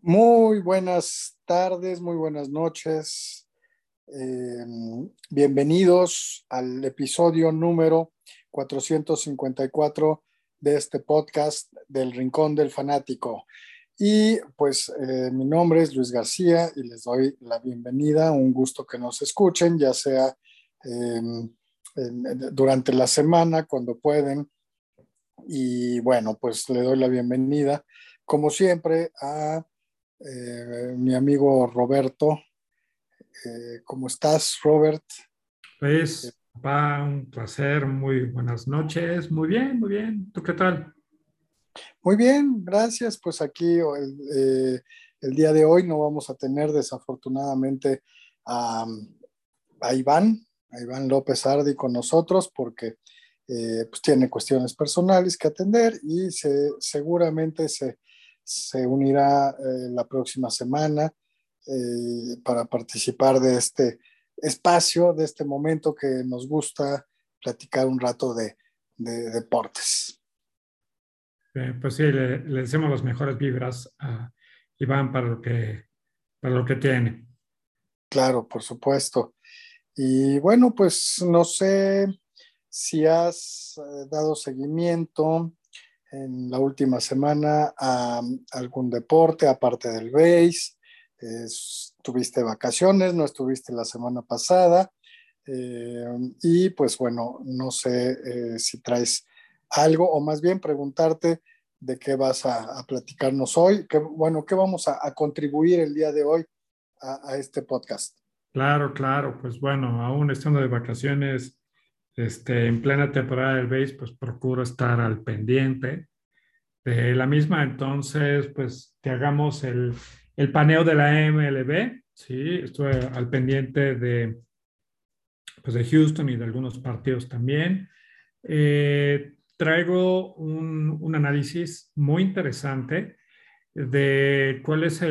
Muy buenas tardes, muy buenas noches. Bienvenidos al episodio número 454 de este podcast del Rincón del Fanático. Y pues mi nombre es Luis García y les doy la bienvenida. Un gusto que nos escuchen, ya sea durante la semana, cuando pueden. Y bueno, pues le doy la bienvenida, como siempre, a mi amigo Roberto. ¿Cómo estás, Robert? Pues va un placer, muy buenas noches, muy bien, muy bien. ¿Tú qué tal? Muy bien, gracias. Pues aquí el día de hoy no vamos a tener desafortunadamente a, a Iván López Ardi con nosotros porque pues tiene cuestiones personales que atender y seguramente se unirá la próxima semana para participar de este espacio, de este momento que nos gusta platicar un rato de deportes. Pues sí, le deseamos las mejores vibras a Iván para lo que tiene. Claro, por supuesto. Y bueno, pues no sé si has dado seguimiento en la última semana a algún deporte aparte del béis. Tuviste vacaciones, no estuviste la semana pasada. eh, y pues bueno, no sé si traes algo o más bien preguntarte de qué vas a platicarnos hoy. Bueno, qué vamos a contribuir el día de hoy a este podcast. Claro, claro, pues bueno, aún estando de vacaciones, en plena temporada del BASE, pues procuro estar al pendiente de la misma. Entonces, pues que hagamos el paneo de la MLB, sí, estuve al pendiente pues, de Houston y de algunos partidos también. Traigo un análisis muy interesante de cuál es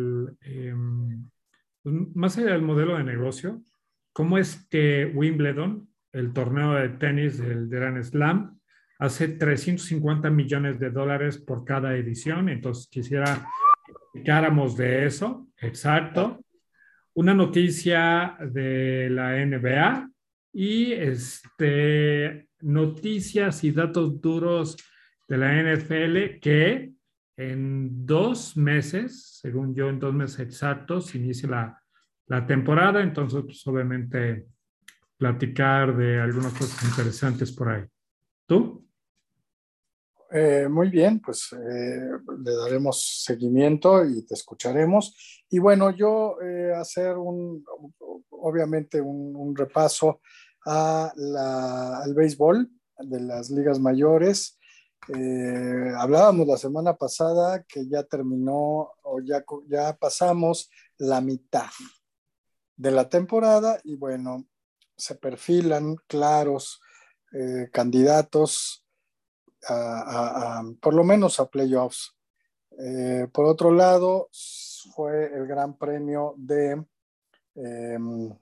más allá del modelo de negocio, cómo es que Wimbledon, el torneo de tenis del Grand Slam, hace 350 millones de dólares por cada edición. Entonces quisiera que habláramos de eso, exacto. Una noticia de la NBA y noticias y datos duros de la NFL que en 2 meses, según yo, en 2 meses exactos, inicia la temporada. Entonces, pues obviamente, platicar de algunas cosas interesantes por ahí. ¿Tú? Muy bien, pues le daremos seguimiento y te escucharemos. Y bueno, yo hacer obviamente un repaso al béisbol de las ligas mayores. Hablábamos la semana pasada que ya terminó o ya pasamos la mitad de la temporada y bueno, se perfilan claros candidatos por lo menos a playoffs. Por otro lado, fue el Gran Premio eh,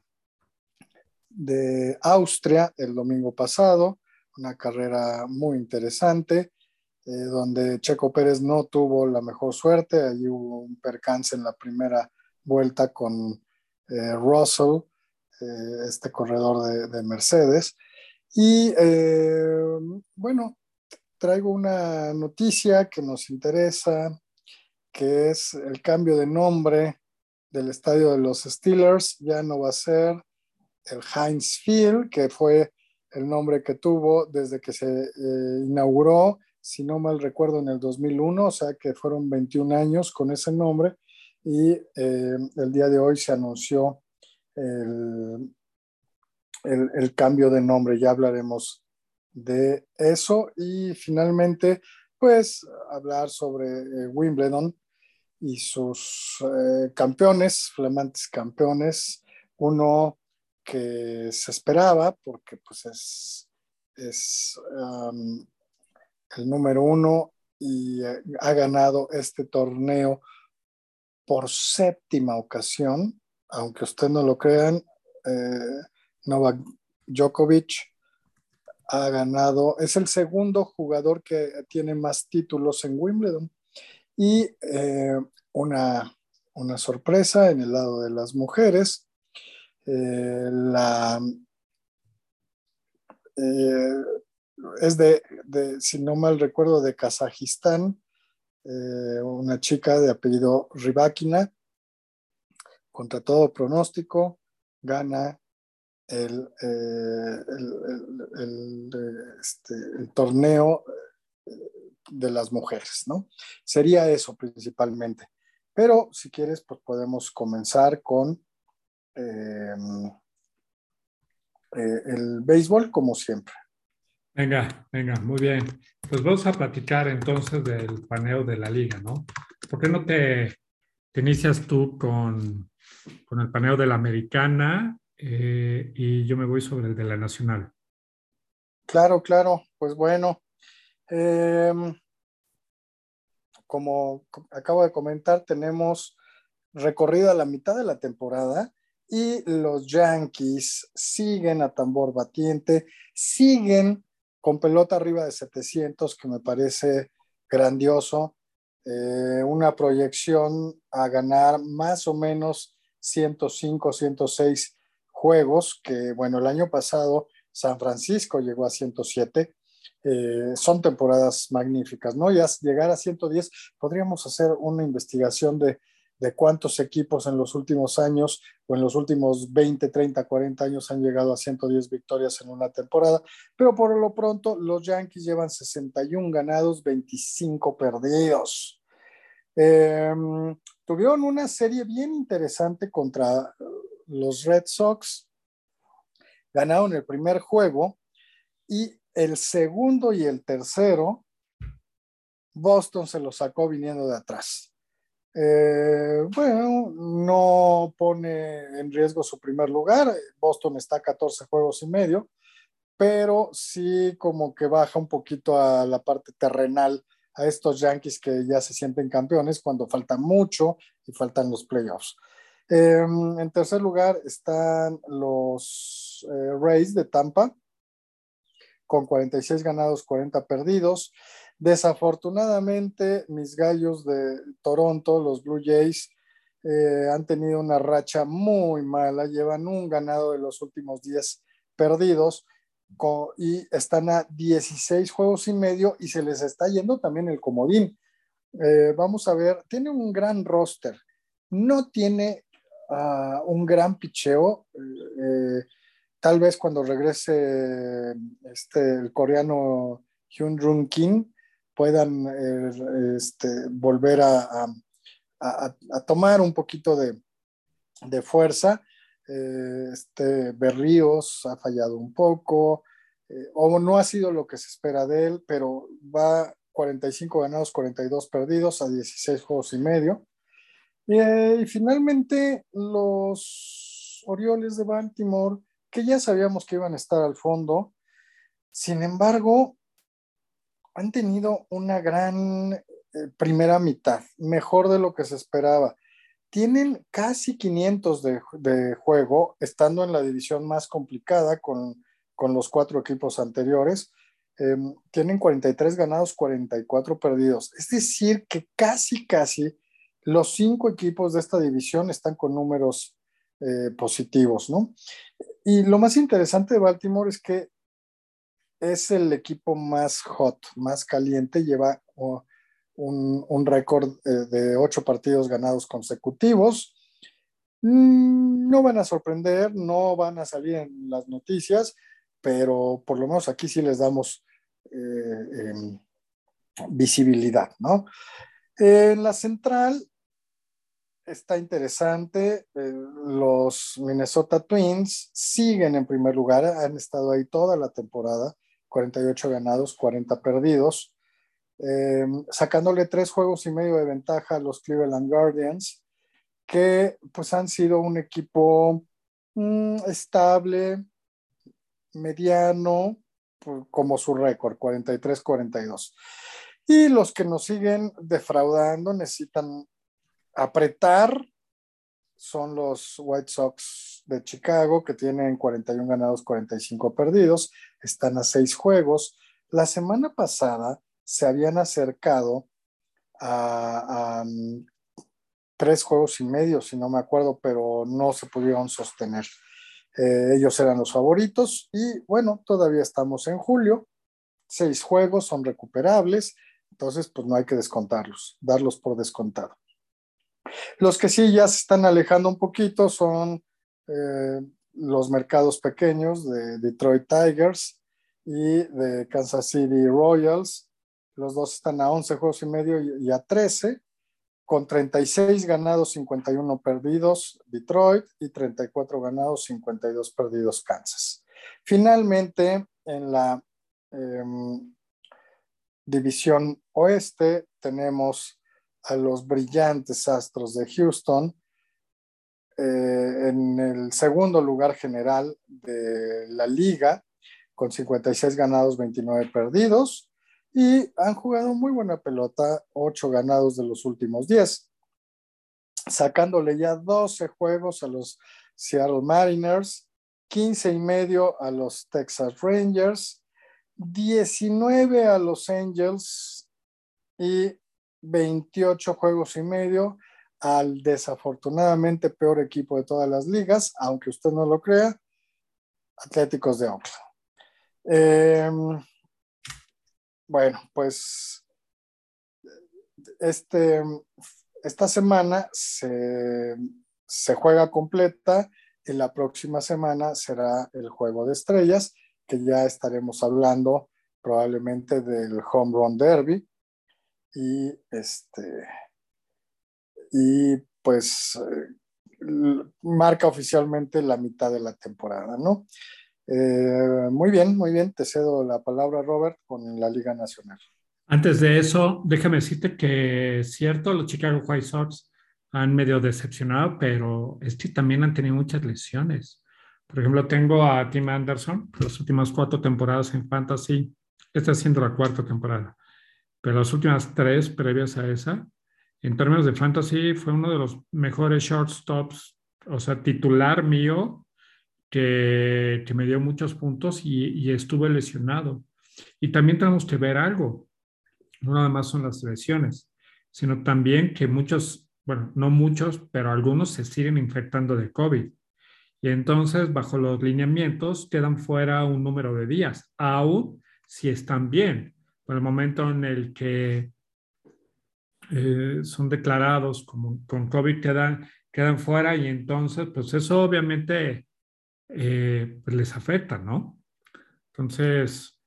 de Austria el domingo pasado, una carrera muy interesante, donde Checo Pérez no tuvo la mejor suerte. Allí hubo un percance en la primera vuelta con Russell, este corredor de Mercedes. Y bueno, traigo una noticia que nos interesa, que es el cambio de nombre del estadio de los Steelers. Ya no va a ser el Heinz Field, que fue el nombre que tuvo desde que se inauguró, si no mal recuerdo, en el 2001, o sea que fueron 21 años con ese nombre, y el día de hoy se anunció el, el cambio de nombre. Ya hablaremos de eso y finalmente pues hablar sobre Wimbledon y sus campeones, flamantes campeones, uno que se esperaba porque pues es el número uno y ha ganado este torneo por séptima ocasión, aunque usted no lo crean. Novak Djokovic ha ganado, es el segundo jugador que tiene más títulos en Wimbledon. Y una, una sorpresa en el lado de las mujeres. La, eh, es si no mal recuerdo, de Kazajistán, una chica de apellido Rybakina, contra todo pronóstico, gana el torneo de las mujeres, ¿no? Sería eso principalmente. Pero si quieres, pues podemos comenzar con eh, el béisbol, como siempre. Venga, venga, muy bien. Pues vamos a platicar entonces del paneo de la liga, ¿no? ¿Por qué no te inicias tú con el paneo de la americana y yo me voy sobre el de la nacional? Claro, claro, pues bueno, eh, como acabo de comentar, tenemos recorrida la mitad de la temporada y los Yankees siguen a tambor batiente, siguen con pelota arriba de 700, que me parece grandioso. Una proyección a ganar más o menos 105, 106 juegos, que bueno, el año pasado San Francisco llegó a 107. Son temporadas magníficas, ¿no? Ya llegar a 110, podríamos hacer una investigación de cuántos equipos en los últimos años o en los últimos 20, 30, 40 años han llegado a 110 victorias en una temporada, pero por lo pronto los Yankees llevan 61 ganados, 25 perdidos. Eh, Tuvieron una serie bien interesante contra los Red Sox, ganaron el primer juego y el segundo y el tercero, Boston se lo sacó viniendo de atrás. Bueno, no pone en riesgo su primer lugar. Boston está a 14 juegos y medio, pero sí como que baja un poquito a la parte terrenal a estos Yankees que ya se sienten campeones cuando falta mucho y faltan los playoffs. En tercer lugar están los Rays de Tampa con 46 ganados, 40 perdidos. Desafortunadamente, mis gallos de Toronto, los Blue Jays, han tenido una racha muy mala, llevan un ganado de los últimos 10 perdidos y están a 16 juegos y medio y se les está yendo también el comodín. Vamos a ver, tiene un gran roster, no tiene un gran picheo. Tal vez cuando regrese el coreano Hyun-Jung Kim puedan volver a tomar un poquito de fuerza. Berríos ha fallado un poco, o no ha sido lo que se espera de él, pero va 45 ganados, 42 perdidos a 16 juegos y medio. Y finalmente los Orioles de Baltimore, que ya sabíamos que iban a estar al fondo, sin embargo, han tenido una gran primera mitad, mejor de lo que se esperaba. Tienen casi 500 de juego, estando en la división más complicada con los 4 equipos anteriores. Tienen 43 ganados, 44 perdidos. Es decir, que casi los 5 equipos de esta división están con números positivos, ¿no? Y lo más interesante de Baltimore es que es el equipo más hot, más caliente, lleva un récord de 8 partidos ganados consecutivos. No van a sorprender, no van a salir en las noticias, pero por lo menos aquí sí les damos visibilidad, ¿no? En la central está interesante. Los Minnesota Twins siguen en primer lugar, han estado ahí toda la temporada, 48 ganados, 40 perdidos, sacándole 3 juegos y medio de ventaja a los Cleveland Guardians, que pues han sido un equipo estable, mediano, como su récord, 43-42. Y los que nos siguen defraudando necesitan apretar son los White Sox de Chicago, que tienen 41 ganados, 45 perdidos, están a 6 juegos. La semana pasada se habían acercado a 3 juegos y medio, si no me acuerdo, pero no se pudieron sostener. Ellos eran los favoritos y bueno, todavía estamos en julio, 6 juegos son recuperables, entonces pues no hay que descontarlos, darlos por descontado. Los que sí ya se están alejando un poquito son los mercados pequeños de Detroit Tigers y de Kansas City Royals. Los dos están a 11 juegos y medio y a 13, con 36 ganados, 51 perdidos Detroit y 34 ganados, 52 perdidos Kansas. Finalmente, en la división oeste tenemos a los brillantes Astros de Houston en el segundo lugar general de la liga, con 56 ganados, 29 perdidos, y han jugado muy buena pelota, 8 ganados de los últimos 10, sacándole ya 12 juegos a los Seattle Mariners, 15 y medio a los Texas Rangers, 19 a los Angels y 28 juegos y medio al desafortunadamente peor equipo de todas las ligas, aunque usted no lo crea, Atléticos de Oakland. Bueno, pues esta semana se juega completa y la próxima semana será el Juego de Estrellas, que ya estaremos hablando probablemente del Home Run Derby y pues marca oficialmente la mitad de la temporada, ¿no? Muy bien, te cedo la palabra, Robert, con la Liga Nacional. Antes de eso, déjame decirte que es cierto, los Chicago White Sox han medio decepcionado, pero también han tenido muchas lesiones. Por ejemplo, tengo a Tim Anderson, las últimas 4 temporadas en Fantasy, esta siendo la 4ª temporada, pero las últimas 3 previas a esa, en términos de Fantasy, fue uno de los mejores shortstops, o sea, titular mío, que me dio muchos puntos y estuve lesionado. Y también tenemos que ver algo, no nada más son las lesiones, sino también que muchos, bueno, no muchos, pero algunos se siguen infectando de COVID. Y entonces, bajo los lineamientos, quedan fuera un número de días, aún si están bien. Por el momento en el que son declarados como con COVID, quedan fuera y entonces, pues eso obviamente pues les afecta, ¿no? Entonces,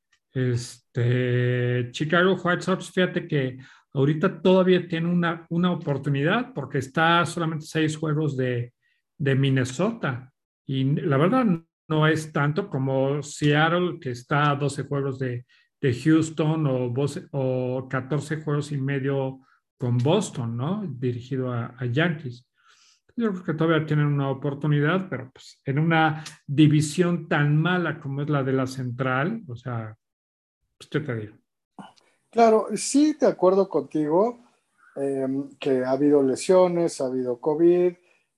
Chicago White Sox, fíjate que ahorita todavía tiene una oportunidad porque está solamente 6 juegos de Minnesota. Y la verdad no es tanto como Seattle, que está a 12 juegos de Houston o 14 juegos y medio con Boston, ¿no? Dirigido a Yankees. Yo creo que todavía tienen una oportunidad, pero pues en una división tan mala como es la de la Central, o sea, pues qué te digo. Claro, sí, de acuerdo contigo, que ha habido lesiones, ha habido COVID.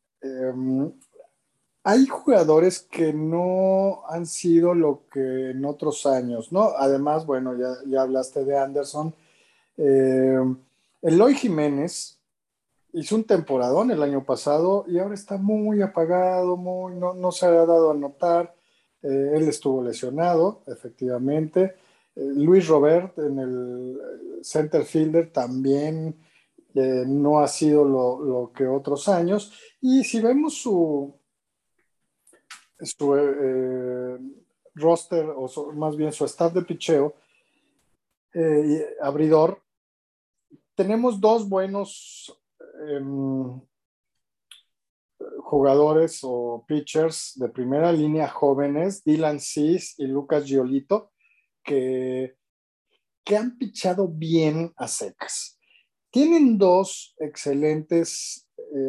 Hay jugadores que no han sido lo que en otros años, ¿no? Además, bueno, ya hablaste de Anderson. Eh, Eloy Jiménez hizo un temporadón el año pasado y ahora está muy apagado, no se ha dado a notar. Él estuvo lesionado, efectivamente. Luis Robert en el center fielder también no ha sido lo que otros años. Y si vemos su roster, más bien su staff de picheo, abridor, tenemos 2 buenos jugadores o pitchers de primera línea jóvenes, Dylan Cease y Lucas Giolito, que han pichado bien a secas. Tienen 2 excelentes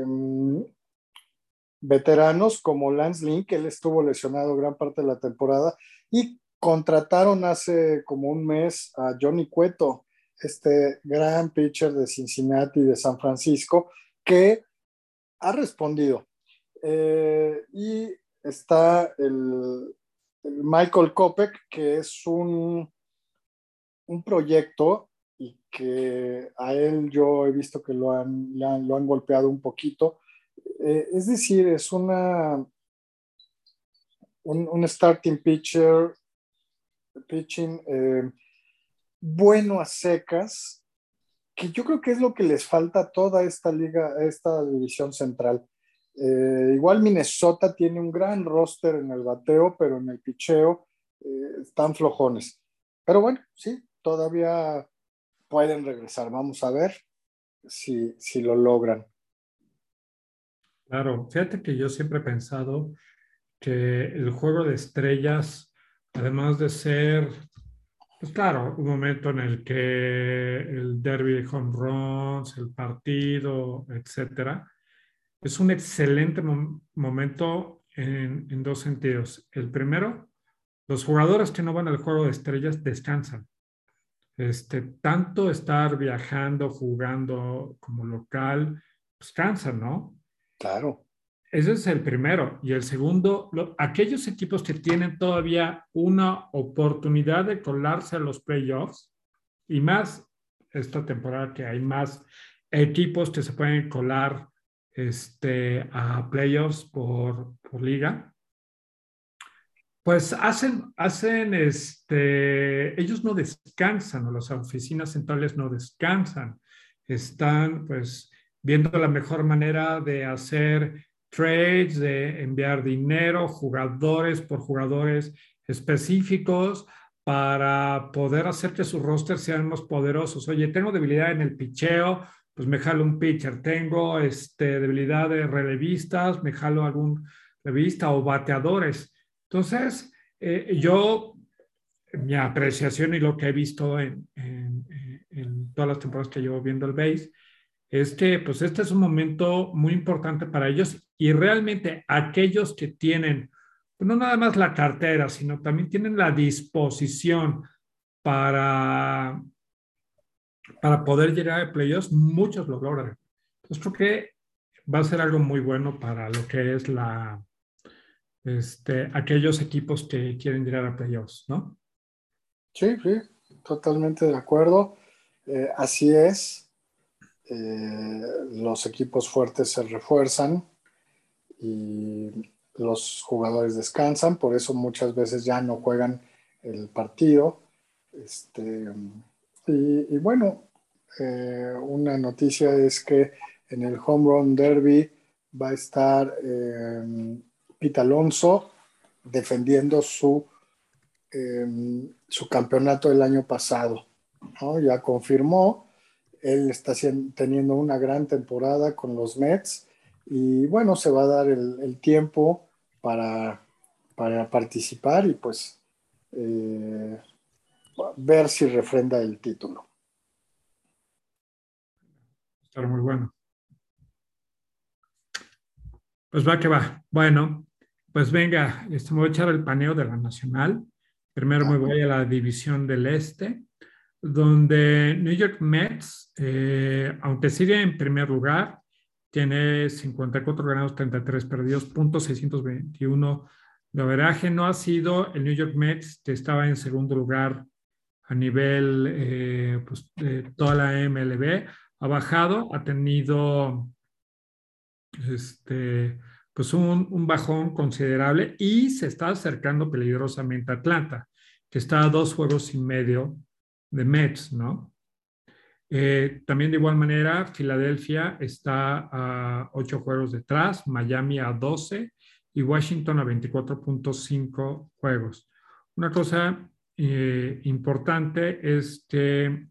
veteranos como Lance Lynn, que él estuvo lesionado gran parte de la temporada, y contrataron hace como un mes a Johnny Cueto, este gran pitcher de Cincinnati y de San Francisco, que ha respondido. Y está el Michael Kopech, que es un proyecto y que a él yo he visto que lo han golpeado un poquito. Es decir, es un starting pitching bueno a secas, que yo creo que es lo que les falta a toda esta liga, a esta división central. Igual Minnesota tiene un gran roster en el bateo, pero en el picheo están flojones. Pero bueno, sí, todavía pueden regresar. Vamos a ver si lo logran. Claro, fíjate que yo siempre he pensado que el juego de estrellas, además de ser, pues claro, un momento en el que el derby de home runs, el partido, etcétera, es un excelente momento en dos sentidos. El primero, los jugadores que no van al juego de estrellas descansan. Tanto estar viajando, jugando como local, pues cansan, ¿no? Claro, Ese es el primero. Y el segundo, aquellos equipos que tienen todavía una oportunidad de colarse a los playoffs, y más esta temporada que hay más equipos que se pueden colar a playoffs por liga, pues ellos no descansan, o las oficinas centrales no descansan. Están pues viendo la mejor manera de hacer trades, de enviar dinero, jugadores por jugadores específicos para poder hacer que sus rosters sean más poderosos. Oye, tengo debilidad en el picheo, pues me jalo un pitcher. Tengo debilidad de relevistas, me jalo algún relevista o bateadores. Entonces, mi apreciación y lo que he visto en todas las temporadas que llevo viendo el base, es que pues este es un momento muy importante para ellos y realmente aquellos que tienen, pues, no nada más la cartera, sino también tienen la disposición para, para poder llegar a playoffs, muchos lo logran. Entonces creo que va a ser algo muy bueno para lo que es aquellos equipos que quieren llegar a playoffs, ¿no? sí, sí, totalmente de acuerdo. Así es. Los equipos fuertes se refuerzan y los jugadores descansan, por eso muchas veces ya no juegan el partido. Este, y bueno, una noticia es que en el Home Run Derby va a estar Pete Alonso defendiendo su campeonato del año pasado, ¿no? Ya confirmó, él está teniendo una gran temporada con los Mets y bueno, se va a dar el tiempo para, para participar y pues eh, ver si refrenda el título. Está muy bueno. Pues va que va. Bueno, pues venga, me voy a echar el paneo de la Nacional. Primero me voy a la División del Este, donde New York Mets, aunque sigue en primer lugar, tiene 54 ganados, 33 perdidos, punto 621 de averaje. No ha sido el New York Mets, que estaba en segundo lugar a nivel pues, de toda la MLB. Ha bajado, ha tenido pues un bajón considerable y se está acercando peligrosamente a Atlanta, que está a 2 juegos y medio de Mets, ¿no? También de igual manera, Filadelfia está a 8 juegos detrás, Miami a 12 y Washington a 24.5 juegos. Una cosa importante es que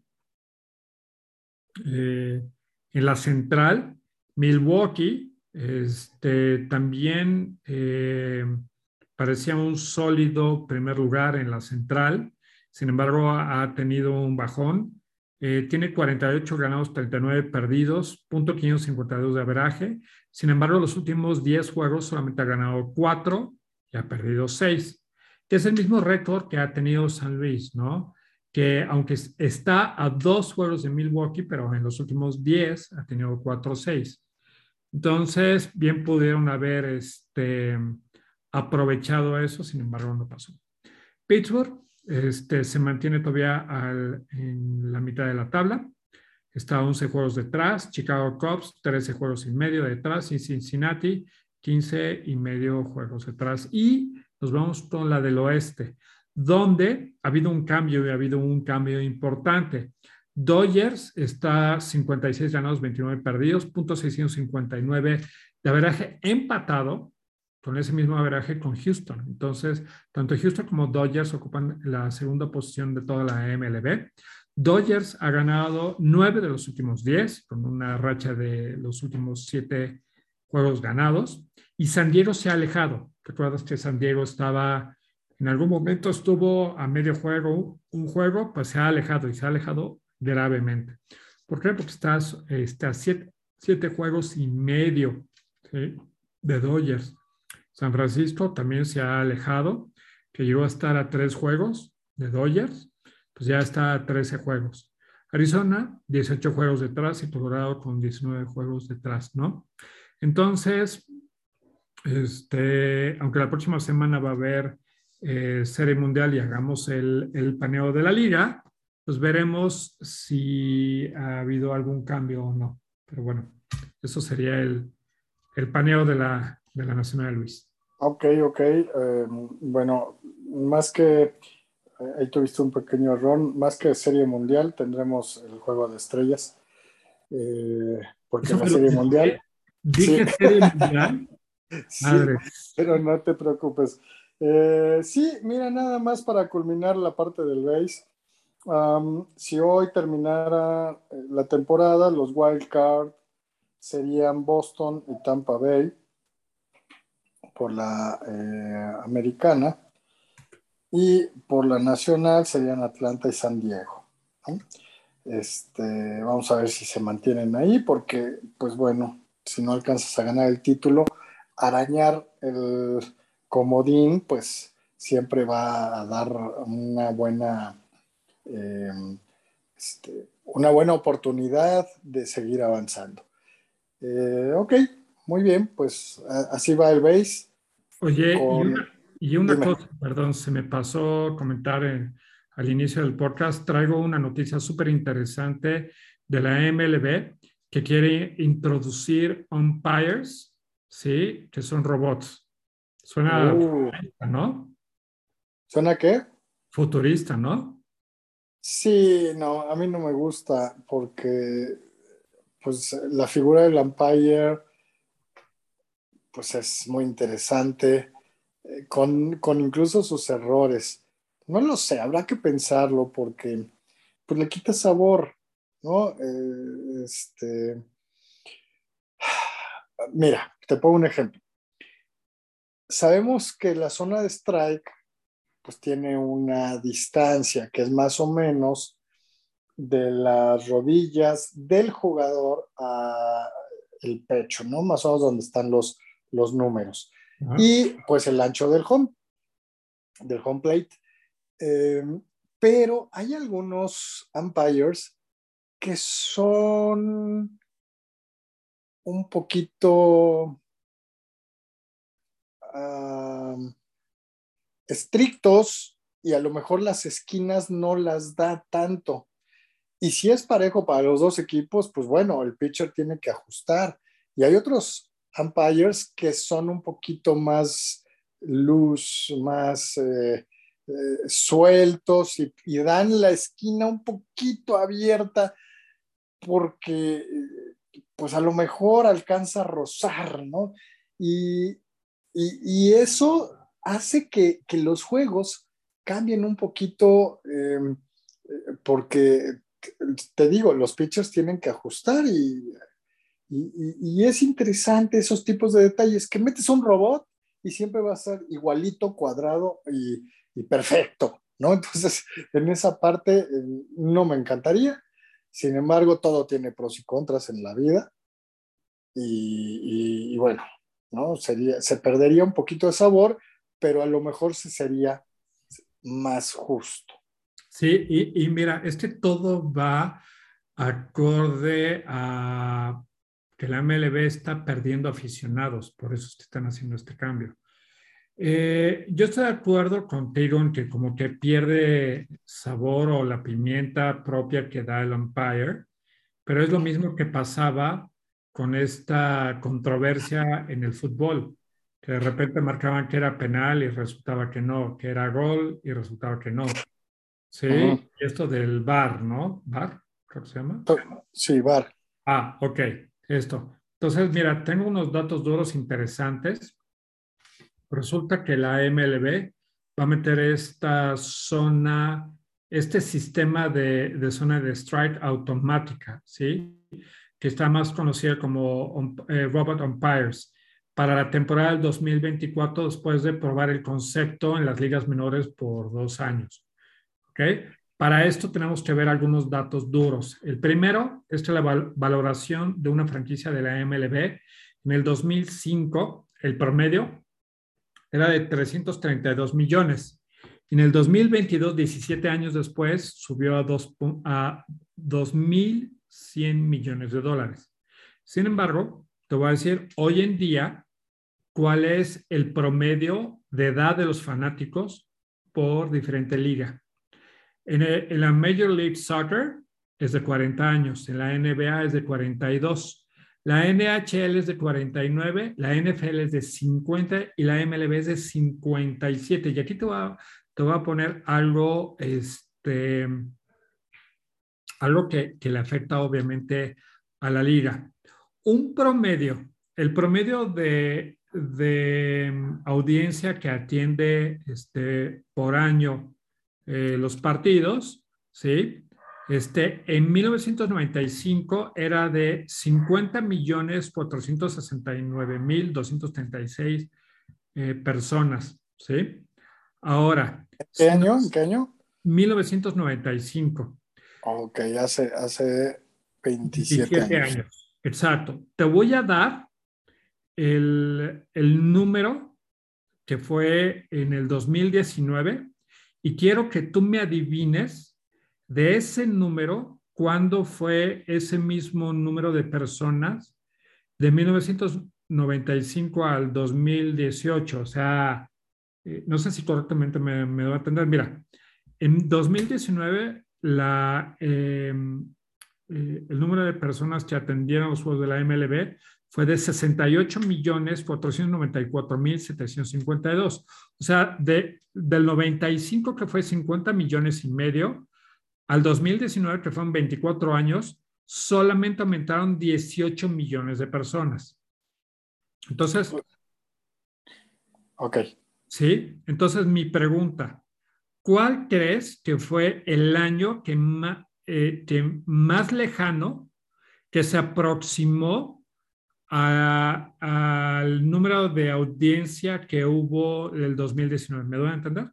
en la central, Milwaukee también parecía un sólido primer lugar en la central, sin embargo ha tenido un bajón. Tiene 48 ganados, 39 perdidos, .552 de averaje. Sin embargo, los últimos 10 juegos solamente ha ganado 4 y ha perdido 6, que es el mismo récord que ha tenido San Luis, ¿no? Que aunque está a 2 juegos de Milwaukee, pero en los últimos 10 ha tenido 4-6. Entonces, bien pudieron haber aprovechado eso, sin embargo, no pasó. Pittsburgh se mantiene todavía en la mitad de la tabla. Está 11 juegos detrás, Chicago Cubs 13 juegos y medio detrás y Cincinnati 15 y medio juegos detrás. Y nos vamos con la del oeste, donde ha habido un cambio y ha habido un cambio importante. Dodgers está 56 ganados, 29 perdidos, .659 de averaje empatado con ese mismo averaje con Houston. Entonces, tanto Houston como Dodgers ocupan la segunda posición de toda la MLB. Dodgers ha ganado 9 de los últimos 10, con una racha de los últimos 7 juegos ganados. Y San Diego se ha alejado. ¿Recuerdas que San Diego estaba, en algún momento estuvo a medio juego, un juego, pues se ha alejado y se ha alejado gravemente. ¿Por qué? Porque está a 7 juegos y medio, ¿sí?, de Dodgers. San Francisco también se ha alejado, que llegó a estar a 3 juegos de Dodgers, pues ya está a 13 juegos. Arizona, 18 juegos detrás y Colorado con 19 juegos detrás, ¿no? Entonces, aunque la próxima semana va a haber Serie Mundial y hagamos el paneo de la liga, pues veremos si ha habido algún cambio o no. Pero bueno, eso sería el paneo de la Nacional, Luis. Ok. Bueno, más que, ahí tuviste un pequeño error, más que Serie Mundial, tendremos el Juego de Estrellas. Porque Eso en la fue lo Serie que Mundial, sí, dije Serie Mundial. sí, Madre. pero no te preocupes. Sí, mira, nada más para culminar la parte del base. Si hoy terminara la temporada, los wild card serían Boston y Tampa Bay por la americana, y por la nacional serían Atlanta y San Diego, ¿no? Vamos a ver si se mantienen ahí, porque, pues bueno, si no alcanzas a ganar el título, arañar el comodín, pues siempre va a dar eh, una buena oportunidad de seguir avanzando. Ok, muy bien, pues así va el base. Oye, Con, y una dime. cosa, perdón, se me pasó comentar al inicio del podcast, traigo una noticia súper interesante de la MLB que quiere introducir umpires, ¿sí? Que son robots. Suena Uh, futurista, ¿no? ¿Suena qué? Futurista, ¿no? Sí, no, a mí no me gusta porque pues la figura del umpire pues es muy interesante, con incluso sus errores. No lo sé, habrá que pensarlo porque pues le quita sabor, ¿no? Mira, te pongo un ejemplo. Sabemos que la zona de strike pues tiene una distancia que es más o menos de las rodillas del jugador a el pecho, ¿no? Más o menos donde están los números. Ajá. Y pues el ancho del home plate. Eh, pero hay algunos umpires que son un poquito estrictos, y a lo mejor las esquinas no las da tanto. Y si es parejo para los dos equipos, pues bueno, el pitcher tiene que ajustar. Y hay otros umpires que son un poquito más loose, más sueltos, y dan la esquina un poquito abierta porque pues a lo mejor alcanza a rozar, ¿no? Y, y eso hace que los juegos cambien un poquito, porque te digo, los pitchers tienen que ajustar, y es interesante esos tipos de detalles, que metes un robot y siempre va a ser igualito, cuadrado y perfecto, ¿no? Entonces, en esa parte no me encantaría. Sin embargo, todo tiene pros y contras en la vida, y bueno, ¿no? Se perdería un poquito de sabor, pero a lo mejor se sería más justo. Sí, y mira, es que todo va acorde a que la MLB está perdiendo aficionados, por eso es que están haciendo este cambio. Yo estoy de acuerdo contigo en que como que pierde sabor o la pimienta propia que da el umpire, pero es lo mismo que pasaba con esta controversia en el fútbol, que de repente marcaban que era penal y resultaba que no, que era gol y resultaba que no. Sí, Ujú. y esto del VAR, ¿no? VAR, creo que se llama. Sí, VAR. Ah, ok, esto. Entonces, mira, tengo unos datos duros interesantes. Resulta que la MLB va a meter esta zona, este sistema zona de strike automática, ¿sí? Que está más conocida como Robot Umpires para la temporada del 2024 después de probar el concepto en las ligas menores por 2 años. ¿Ok? Para esto tenemos que ver algunos datos duros. El primero es la valoración de una franquicia de la MLB. En el 2005, el promedio era de 332 millones. En el 2022, 17 años después, subió a 2.100 millones de dólares. Sin embargo, te voy a decir hoy en día cuál es el promedio de edad de los fanáticos por diferente liga. En la Major League Soccer es de 40 años, en la NBA es de 42, la NHL es de 49, la NFL es de 50 y la MLB es de 57. Y aquí te voy a poner algo, algo que le afecta obviamente a la liga. Un promedio, el promedio de audiencia que atiende por año los partidos, ¿sí? En 1995 era de 50.469.236 personas, ¿sí? Ahora, ¿Qué si año? ¿En nos, qué año? 1995. Ok, hace 27 27 años. años, exacto. Te voy a dar el número que fue en el 2019 y quiero que tú me adivines de ese número cuándo fue ese mismo número de personas de 1995 al 2018. O sea, no sé si correctamente me doy a entender. Mira, en 2019 el número de personas que atendieron los juegos de la MLB fue de 68.494.752. O sea, del 95 que fue 50 millones y medio, al 2019 que fueron 24 años, solamente aumentaron 18 millones de personas. Entonces, Ok. sí, entonces mi pregunta, ¿cuál crees que fue el año que más lejano que se aproximó al número de audiencia que hubo el 2019? ¿Me doy a entender?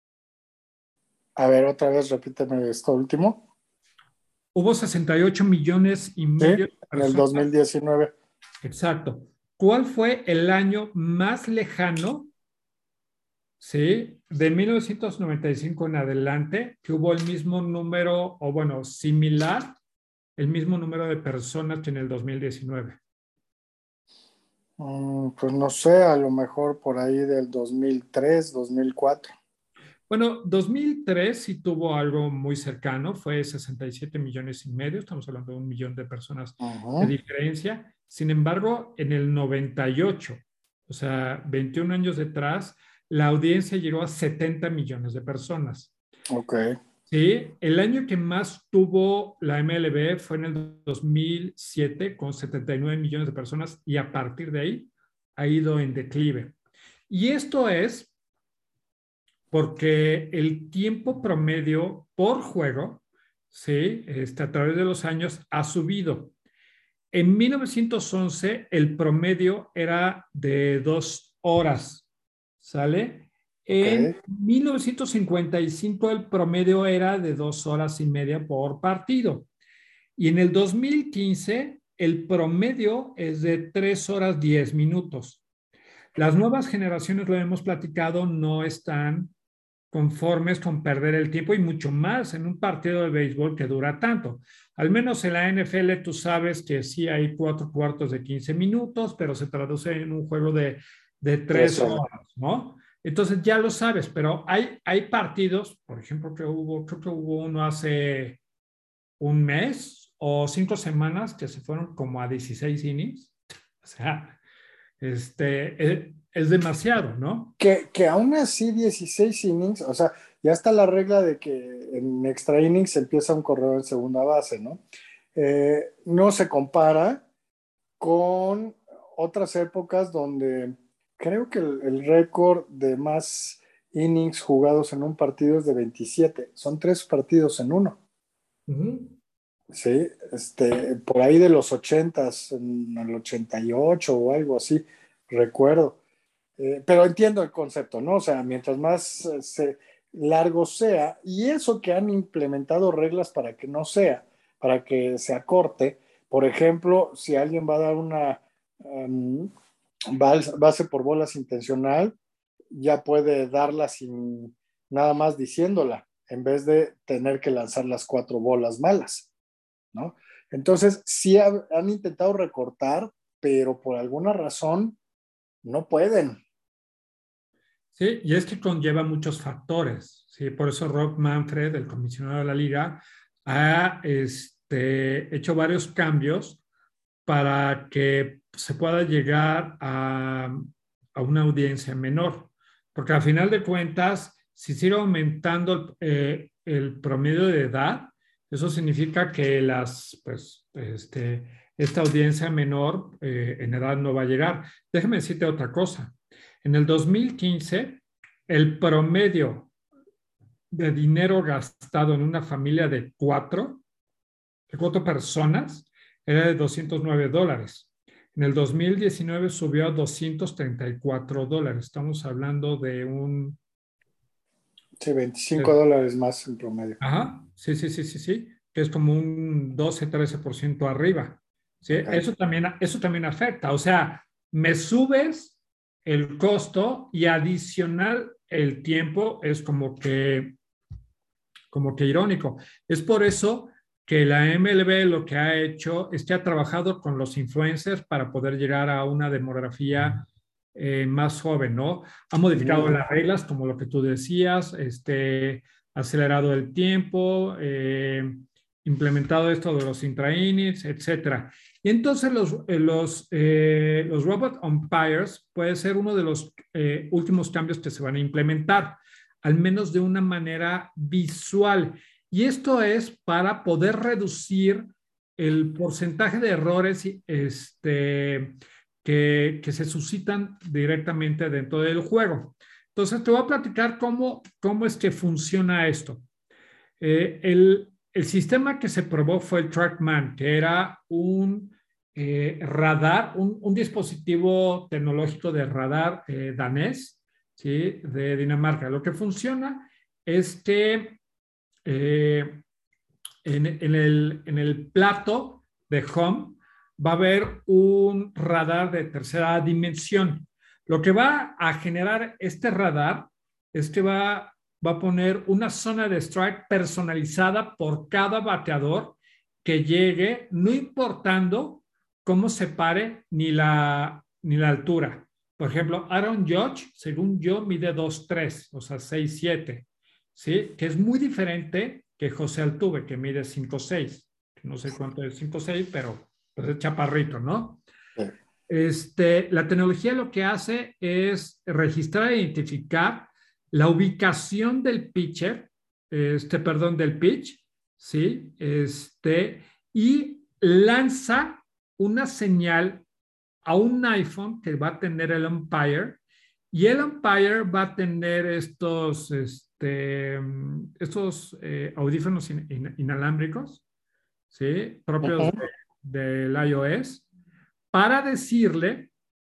A ver, otra vez repíteme esto último. Hubo 68 millones y Sí, medio de en el personas. 2019. Exacto. ¿Cuál fue el año más lejano, sí, de 1995 en adelante, que hubo el mismo número, o bueno, similar, el mismo número de personas que en el 2019? Pues no sé, a lo mejor por ahí del 2003, 2004. Bueno, 2003 sí tuvo algo muy cercano, fue 67 millones y medio, estamos hablando de 1 millón de personas de Ujú. diferencia. Sin embargo, en el 98, o sea, 21 años detrás, la audiencia llegó a 70 millones de personas. Ok. Sí, el año que más tuvo la MLB fue en el 2007 con 79 millones de personas y a partir de ahí ha ido en declive. Y esto es porque el tiempo promedio por juego, ¿sí? A través de los años ha subido. En 1911 el promedio era de 2 horas, ¿sale? Ok. En 1955 el promedio era de 2 horas y media por partido. Y en el 2015 el promedio es de 3 horas 10 minutos. Las nuevas generaciones, lo hemos platicado, no están conformes con perder el tiempo y mucho más en un partido de béisbol que dura tanto. Al menos en la NFL tú sabes que sí hay 4 cuartos de 15 minutos, pero se traduce en un juego de Tres 3 horas. horas, ¿no? Entonces ya lo sabes, pero hay partidos, por ejemplo, creo que hubo uno hace un mes o 5 semanas que se fueron como a 16 innings. O sea, es demasiado, ¿no? Que aún así 16 innings, o sea, ya está la regla de que en extra innings empieza un corredor en segunda base, ¿no? No se compara con otras épocas donde creo que el récord de más innings jugados en un partido es de 27. Son 3 partidos en uno. Ujú. Sí, por ahí de los 80s, en el 88 o algo así, recuerdo. Pero entiendo el concepto, ¿no? O sea, mientras más largo sea, y eso que han implementado reglas para que no sea, para que se acorte. Por ejemplo, si alguien va a dar una base por bolas intencional, ya puede darla sin nada más diciéndola, en vez de tener que lanzar las 4 bolas malas, ¿no? Entonces, sí han intentado recortar, pero por alguna razón no pueden. Sí, y es que conlleva muchos factores, ¿sí? Por eso Rob Manfred, el comisionado de la liga, ha hecho varios cambios para que se pueda llegar a una audiencia menor. Porque al final de cuentas, si sigue aumentando el promedio de edad, eso significa que esta audiencia menor en edad no va a llegar. Déjame decirte otra cosa. En el 2015, el promedio de dinero gastado en una familia de cuatro personas, era de $209. En el 2019 subió a $234. Estamos hablando de un... Sí, $25 más en promedio. Ajá, sí, sí, sí, sí, sí, que es como un 12-13% arriba. ¿Sí? Okay. Eso también afecta. O sea, me subes el costo y adicional el tiempo es como que irónico. Es por eso que la MLB lo que ha hecho es que ha trabajado con los influencers para poder llegar a una demografía más joven, ¿no? Ha modificado las reglas, como lo que tú decías, acelerado el tiempo, implementado esto de los intra-innings, etcétera. Y entonces los robot umpires puede ser uno de los últimos cambios que se van a implementar, al menos de una manera visual. Y esto es para poder reducir el porcentaje de errores que se suscitan directamente dentro del juego. Entonces, te voy a platicar cómo es que funciona esto. El sistema que se probó fue el TrackMan, que era un radar, un dispositivo tecnológico de radar danés, ¿sí? De Dinamarca. Lo que funciona es que en el plato de home va a haber un radar de tercera dimensión. Lo que va a generar este radar es que va a poner una zona de strike personalizada por cada bateador que llegue, no importando cómo se pare ni la altura. Por ejemplo, Aaron Judge, según yo, mide 2'3", o sea, 6'7", ¿sí? Que es muy diferente que José Altuve, que mide 5'6". No sé cuánto es 5'6", pero pues es chaparrito, ¿no? Sí. La tecnología lo que hace es registrar e identificar la ubicación del pitcher, perdón, del pitch, ¿sí? Y lanza una señal a un iPhone que va a tener el umpire, y el umpire va a tener estos audífonos inalámbricos, ¿sí? Propios Uh-huh. del iOS, para decirle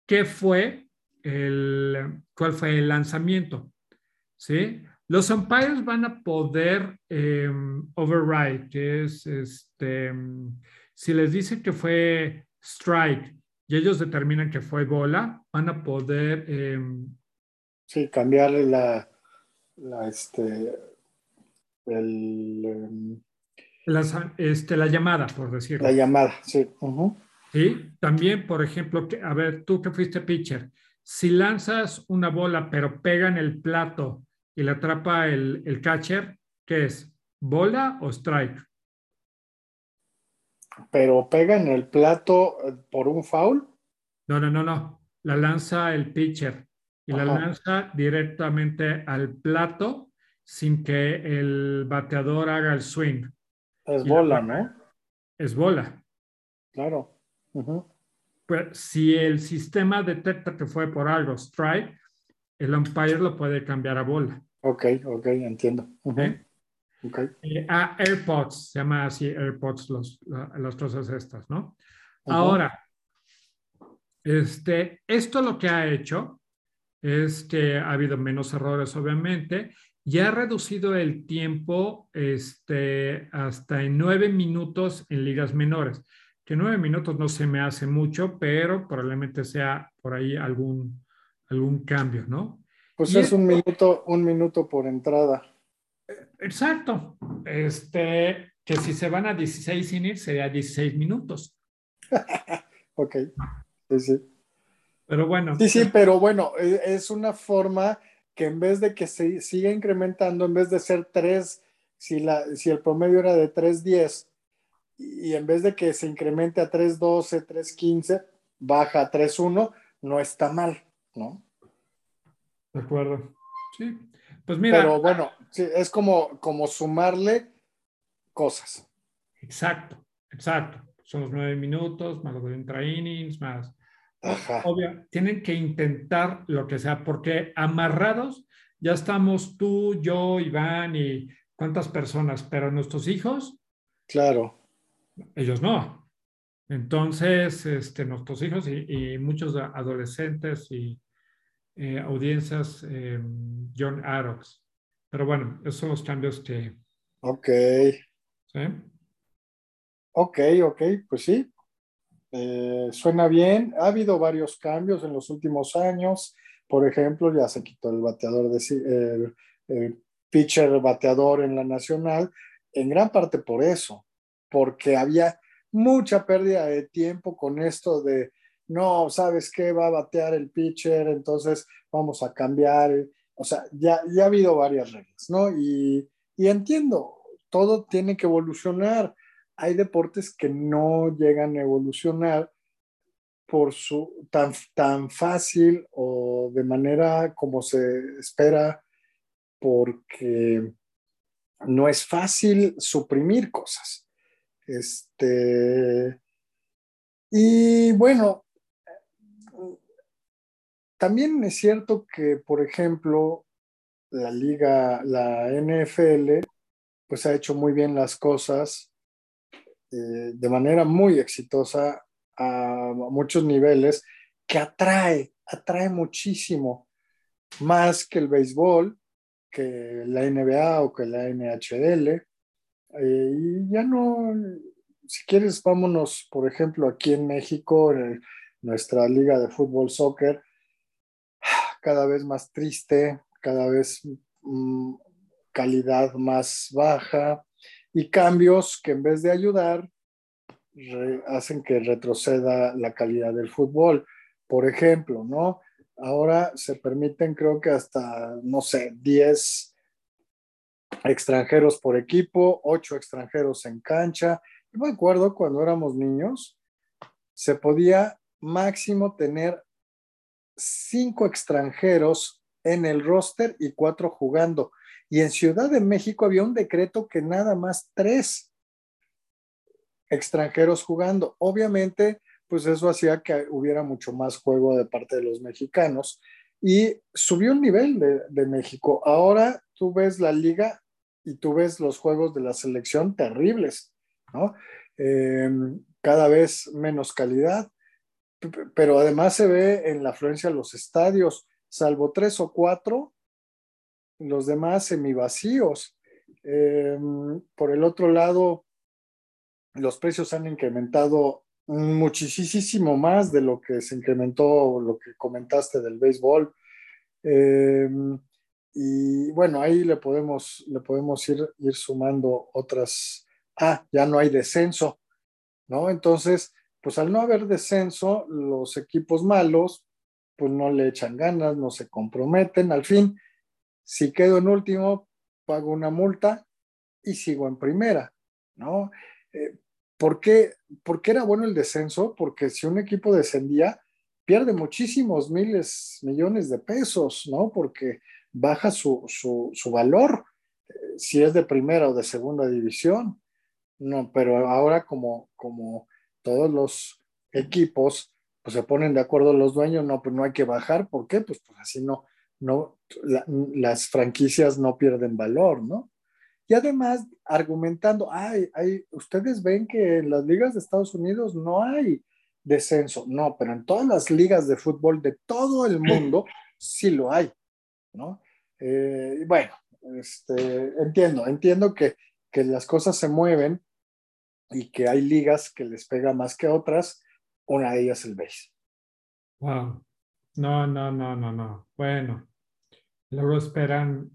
cuál fue el lanzamiento, ¿sí? Los umpires van a poder override, que es si les dice que fue strike y ellos determinan que fue bola, van a poder Sí, cambiarle la, este, el, la llamada, por la decirlo. llamada, sí. Uh-huh. ¿Sí? También, por ejemplo, a ver, tú que fuiste pitcher, Si lanzas una bola pero pega en el plato y la atrapa el catcher, ¿qué es? ¿Bola o strike? Pero pega en el plato por un foul. No, no, no, no. La lanza el pitcher y la Ajá, lanza directamente al plato sin que el bateador haga el swing. es Y la bola, bola ¿no? es bola. Claro. Ujú. Pues si el sistema detecta que fue por algo strike, el umpire lo puede cambiar a bola. Ok, ok, entiendo. Ujú. ¿Sí? Ok. AirPods, se llama así AirPods las cosas estas, ¿no? Ujú. Ahora, esto lo que ha hecho es que ha habido menos errores, obviamente, y ha reducido el tiempo hasta en 9 minutos en ligas menores, que 9 minutos no se me hace mucho, pero probablemente sea por ahí algún cambio, ¿no? Pues Y es es un minuto por entrada. exacto, que si se van a 16 innings sería 16 minutos, Ok, sí, sí. pero bueno, Sí, sí, pero bueno, es una forma que en vez de que se siga incrementando, en vez de ser 3, si el promedio era de 3.10 y en vez de que se incremente a 3.12, 3.15, baja a 3.1, no está mal, ¿no? de acuerdo. Sí, pues mira, Pero bueno, sí, es como sumarle cosas. exacto, exacto. Son los 9 minutos, más los de intra innings, más. Ajá, Obvio, tienen que intentar lo que sea, porque amarrados ya estamos tú, yo, Iván y cuántas personas, pero nuestros hijos, claro. ellos no. Entonces, nuestros hijos y muchos adolescentes y audiencias, John Adams. Pero bueno, esos son los cambios que, Ok, ¿sí? ok, ok, pues sí. Suena bien. Ha habido varios cambios en los últimos años. Por ejemplo, ya se quitó el bateador el pitcher bateador en la nacional, en gran parte por eso, porque había mucha pérdida de tiempo con esto de no, ¿sabes qué? Va a batear el pitcher, entonces vamos a cambiar. O sea, ya ha habido varias reglas, ¿no? Y entiendo, todo tiene que evolucionar. Hay deportes que no llegan a evolucionar por su tan fácil o de manera como se espera, porque no es fácil suprimir cosas. Y bueno, también es cierto que, por ejemplo, la NFL, pues ha hecho muy bien las cosas de manera muy exitosa a muchos niveles, que atrae muchísimo, más que el béisbol, que la NBA o que la NHL. Y ya no, si quieres, vámonos, por ejemplo, aquí en México, en nuestra liga de fútbol soccer, cada vez más triste, cada vez mm, calidad más baja y cambios que en vez de ayudar, hacen que retroceda la calidad del fútbol. Por ejemplo, ¿no? Ahora se permiten, creo que hasta, no sé, 10 extranjeros por equipo, 8 extranjeros en cancha. Yo me acuerdo cuando éramos niños, se podía máximo tener 5 extranjeros en el roster y 4 jugando. Y en Ciudad de México había un decreto que nada más 3 extranjeros jugando. Obviamente, pues eso hacía que hubiera mucho más juego de parte de los mexicanos y subió el nivel de México. Ahora tú ves la liga y tú ves los juegos de la selección terribles, ¿no? Eh, cada vez menos calidad, pero además se ve en la afluencia a los estadios, salvo 3 o 4, los demás semivacíos. Eh, por el otro lado, los precios han incrementado muchísimo más de lo que se incrementó, lo que comentaste del béisbol. Eh, y bueno, ahí le podemos ir sumando otras. Ah, ya no hay descenso, ¿no? Entonces, pues al no haber descenso, los equipos malos pues no le echan ganas, no se comprometen. Al fin, si quedo en último, pago una multa y sigo en primera, ¿no? Eh, ¿por qué? ¿Por qué era bueno el descenso? Porque si un equipo descendía, pierde muchísimos miles, millones de pesos, ¿no? Porque baja su valor, si es de primera o de segunda división. No, pero ahora como todos los equipos pues se ponen de acuerdo los dueños, no, pues no hay que bajar. ¿Por qué? Pues así no, las franquicias no pierden valor, ¿no? Y además, argumentando, ustedes ven que en las ligas de Estados Unidos no hay descenso. No, pero en todas las ligas de fútbol de todo el mundo sí lo hay, ¿no? Bueno, entiendo que las cosas se mueven y que hay ligas que les pega más que otras. Una de ellas el base. Wow. No, no, no, no, no. Bueno, luego esperan,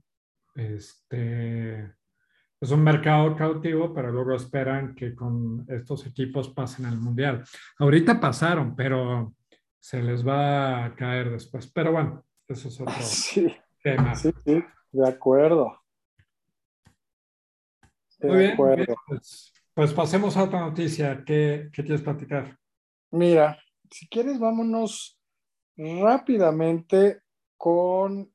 es un mercado cautivo, pero luego esperan que con estos equipos pasen al mundial. Ahorita pasaron, pero se les va a caer después. Pero bueno, eso es otro Sí, tema. sí, de acuerdo, de Muy bien, muy bien. acuerdo. Pues pasemos a otra noticia. ¿Qué quieres platicar? Mira, si quieres, vámonos rápidamente con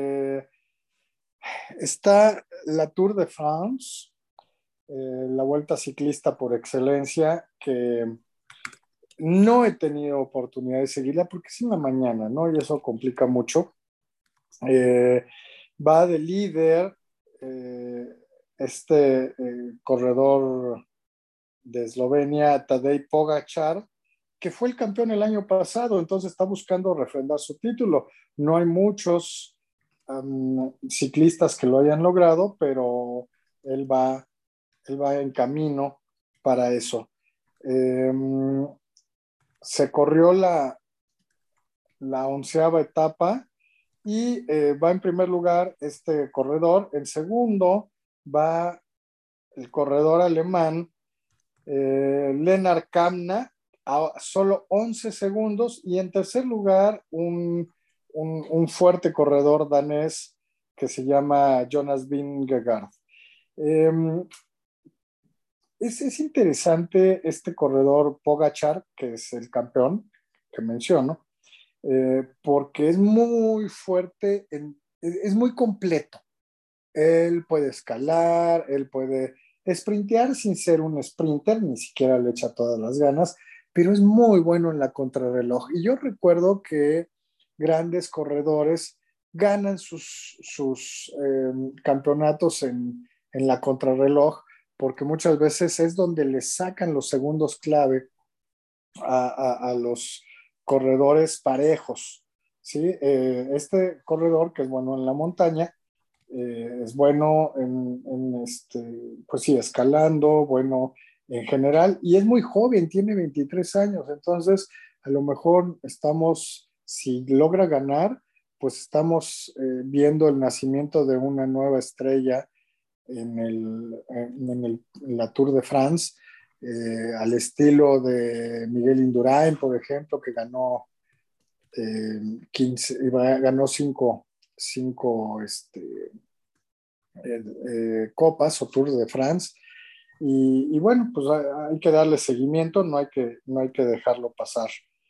está la Tour de France, la vuelta ciclista por excelencia, que no he tenido oportunidad de seguirla porque es en la mañana, ¿no? Y eso complica mucho. Eh, Va de líder eh, corredor de Eslovenia, Tadej Pogačar, que fue el campeón el año pasado, entonces está buscando refrendar su título. No hay muchos ciclistas que lo hayan logrado, pero él va, él va en camino para eso. Eh, Se corrió la 11ª etapa y va en primer lugar este corredor. En segundo va el corredor alemán Lennart Kamna a solo 11 segundos y en tercer lugar un fuerte corredor danés que se llama Jonas Vingegaard. Eh, es interesante este corredor Pogachar, que es el campeón que menciono, porque es muy fuerte, es muy completo. Él puede escalar, él puede sprintear sin ser un sprinter, ni siquiera le echa todas las ganas, pero es muy bueno en la contrarreloj. Y yo recuerdo que grandes corredores ganan sus campeonatos en la contrarreloj, porque muchas veces es donde les sacan los segundos clave a los corredores parejos. ¿Sí? Este corredor, que es bueno en la montaña, es bueno pues sí, escalando, bueno en general, y es muy joven, tiene 23 años, entonces a lo mejor estamos, si logra ganar, pues estamos viendo el nacimiento de una nueva estrella en la Tour de France, al estilo de Miguel Indurain, por ejemplo, que ganó ganó cinco copas o Tour de France. Y bueno, pues hay que darle seguimiento, no hay que dejarlo pasar.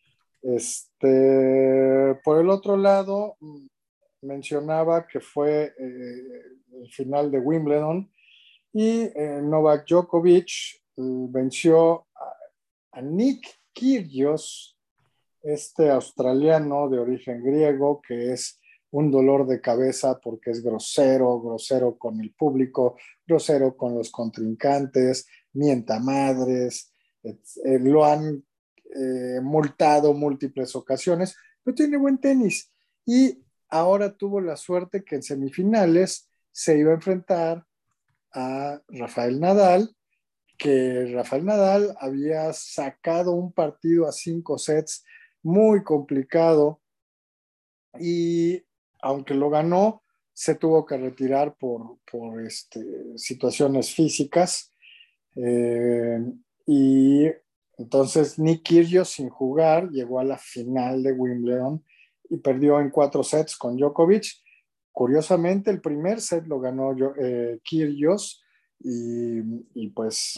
Por el otro lado, mencionaba que fue el final de Wimbledon y Novak Djokovic venció a Nick Kyrgios, este australiano de origen griego, que es un dolor de cabeza porque es grosero con el público, grosero con los contrincantes, mienta madres, lo han multado múltiples ocasiones, pero tiene buen tenis y ahora tuvo la suerte que en semifinales se iba a enfrentar a Rafael Nadal, que Rafael Nadal había sacado un partido a 5 sets muy complicado y aunque lo ganó, se tuvo que retirar por situaciones físicas. Eh, y entonces Nick Kyrgios sin jugar llegó a la final de Wimbledon y perdió en 4 sets con Djokovic. Curiosamente, el primer set lo ganó Kyrgios y pues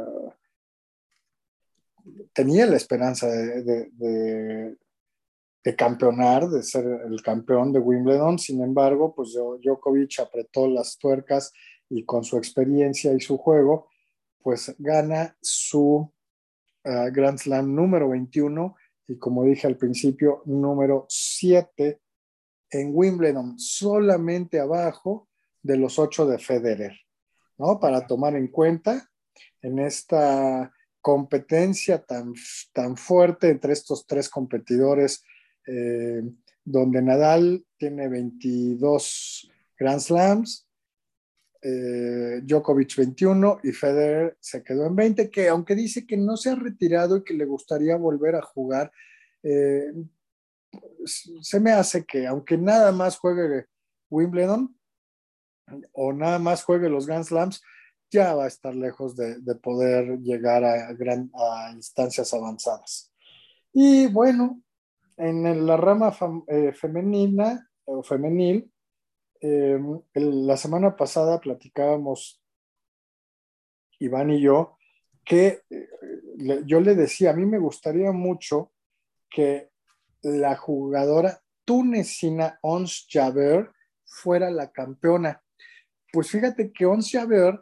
tenía la esperanza de campeonar, de ser el campeón de Wimbledon. Sin embargo, pues Djokovic apretó las tuercas y con su experiencia y su juego, pues gana su Grand Slam número 21 y, como dije al principio, número 7 en Wimbledon, solamente abajo de los 8 de Federer, ¿no? Para tomar en cuenta en esta competencia tan fuerte entre estos tres competidores, eh, donde Nadal tiene 22 Grand Slams, Djokovic 21 y Federer se quedó en 20, que aunque dice que no se ha retirado y que le gustaría volver a jugar, eh, se me hace que aunque nada más juegue Wimbledon o nada más juegue los Grand Slams, ya va a estar lejos de poder llegar a instancias avanzadas. Y bueno, en la rama femenina o femenil, la semana pasada platicábamos Iván y yo que yo le decía, a mí me gustaría mucho que la jugadora tunecina Ons Jabeur fuera la campeona. Pues fíjate que Ons Jabeur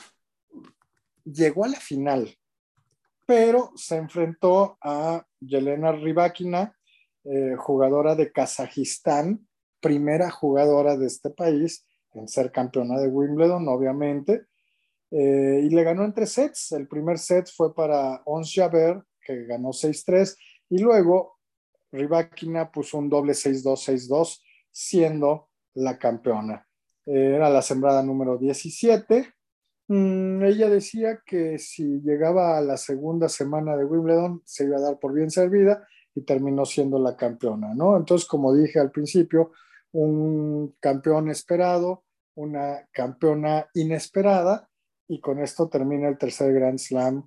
llegó a la final, pero se enfrentó a Yelena Rybakina, jugadora de Kazajistán, primera jugadora de este país en ser campeona de Wimbledon, obviamente, y le ganó en 3 sets. El primer set fue para Ons Jabeur, que ganó 6-3, y luego Rybakina puso un doble 6-2, 6-2, siendo la campeona. Era la sembrada número 17. Ella decía que si llegaba a la segunda semana de Wimbledon se iba a dar por bien servida y terminó siendo la campeona, ¿no? Entonces, como dije al principio, un campeón esperado, una campeona inesperada, y con esto termina el tercer Grand Slam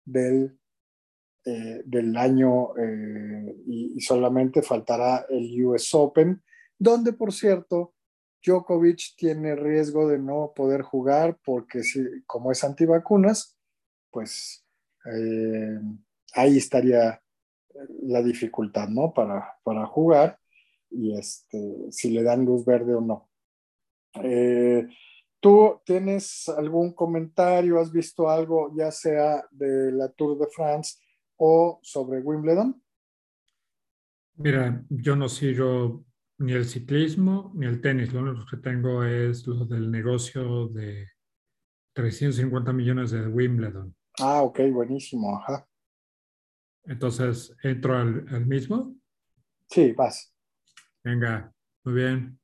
del año, y solamente faltará el US Open, donde, por cierto, Djokovic tiene riesgo de no poder jugar porque, si, como es antivacunas, pues eh, ahí estaría la dificultad, ¿no? Para jugar y si le dan luz verde o no. Eh, ¿Tú tienes algún comentario? ¿Has visto algo, ya sea de la Tour de France o sobre Wimbledon? Mira, yo no sigo ni el ciclismo ni el tenis. Lo único que tengo es lo del negocio de 350 millones de Wimbledon. Ah, ok, buenísimo. Ajá. Entonces, entro al mismo. Sí, vas. Venga, muy bien.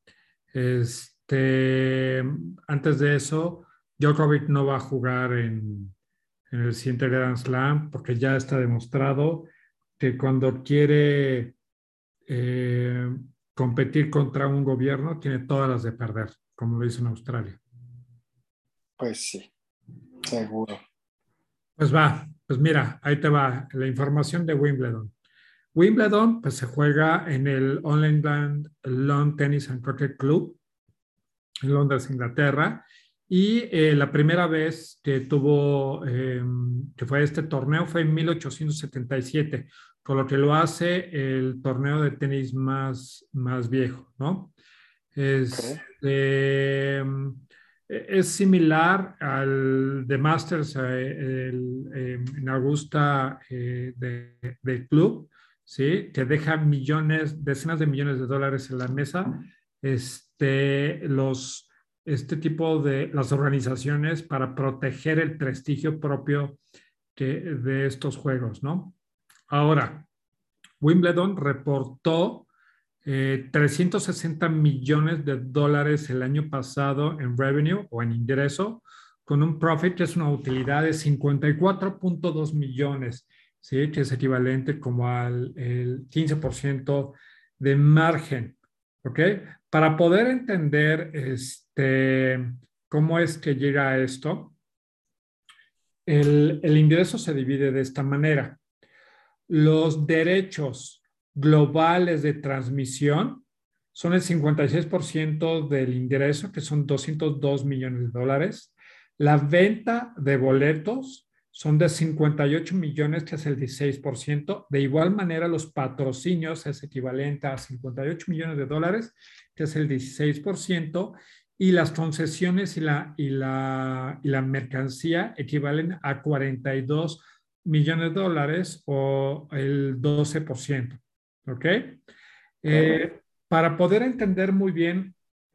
Antes de eso, Djokovic no va a jugar en el siguiente Grand Slam porque ya está demostrado que cuando quiere eh, competir contra un gobierno tiene todas las de perder, como lo hizo en Australia. Pues sí, seguro. Pues va, pues mira, ahí te va la información de Wimbledon. Wimbledon pues se juega en el All England Lawn Tennis and Cricket Club en Londres, Inglaterra. Y la primera vez que que fue este torneo fue en 1877, con lo que lo hace el torneo de tenis más viejo, ¿no? Es, Ok. eh, es similar al de Masters en Augusta del club, ¿sí? Que deja millones, decenas de millones de dólares en la mesa. Este tipo de las organizaciones para proteger el prestigio propio de estos juegos, ¿no? Ahora, Wimbledon reportó 360 millones de dólares el año pasado en revenue o en ingreso, con un profit que es una utilidad de 54.2 millones, ¿sí? Que es equivalente como al el 15% de margen. ¿Ok? Para poder entender cómo es que llega a esto, el ingreso se divide de esta manera. Los derechos globales de transmisión son el 56% del ingreso, que son 202 millones de dólares. La venta de boletos son de 58 millones, que es el 16%. De igual manera, los patrocinios es equivalente a 58 millones de dólares, que es el 16%. Y las concesiones y la mercancía equivalen a 42 millones de dólares o el 12%. ¿Ok? Para poder entender muy bien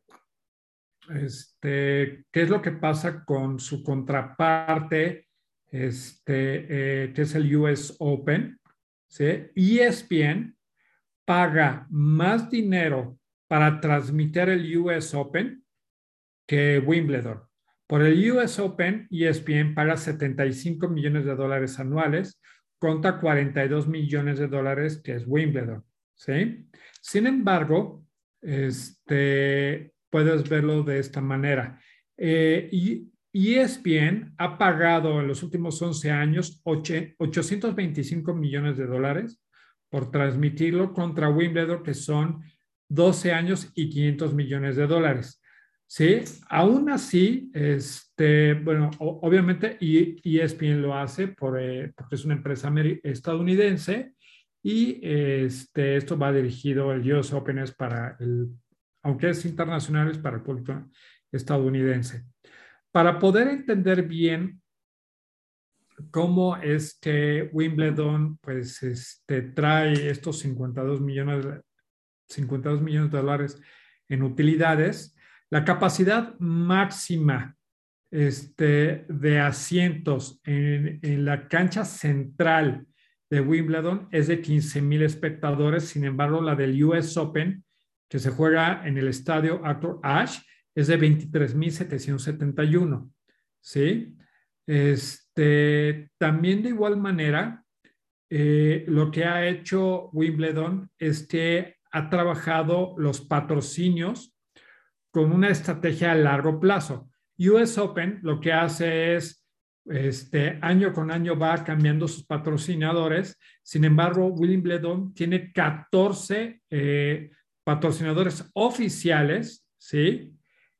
qué es lo que pasa con su contraparte, que es el US Open, ¿sí? ESPN paga más dinero para transmitir el US Open que Wimbledon. Por el US Open, ESPN paga 75 millones de dólares anuales contra 42 millones de dólares que es Wimbledon, ¿sí? Sin embargo, puedes verlo de esta manera. Y ESPN ha pagado en los últimos 11 años 825 millones de dólares por transmitirlo contra Wimbledon, que son 12 años y 500 millones de dólares. Sí, aún así, bueno, obviamente ESPN lo hace porque es una empresa estadounidense y esto va dirigido, el US Open es aunque es internacional, es para el público estadounidense. Para poder entender bien cómo es que Wimbledon pues, trae estos 52 millones de dólares en utilidades, la capacidad máxima de asientos en la cancha central de Wimbledon es de 15,000 espectadores. Sin embargo, la del US Open, que se juega en el estadio Arthur Ashe, es de 23,771. ¿Sí? También de igual manera, lo que ha hecho Wimbledon es que ha trabajado los patrocinios con una estrategia a largo plazo. US Open lo que hace es, año con año va cambiando sus patrocinadores. Sin embargo, Wimbledon tiene 14 patrocinadores oficiales, ¿sí?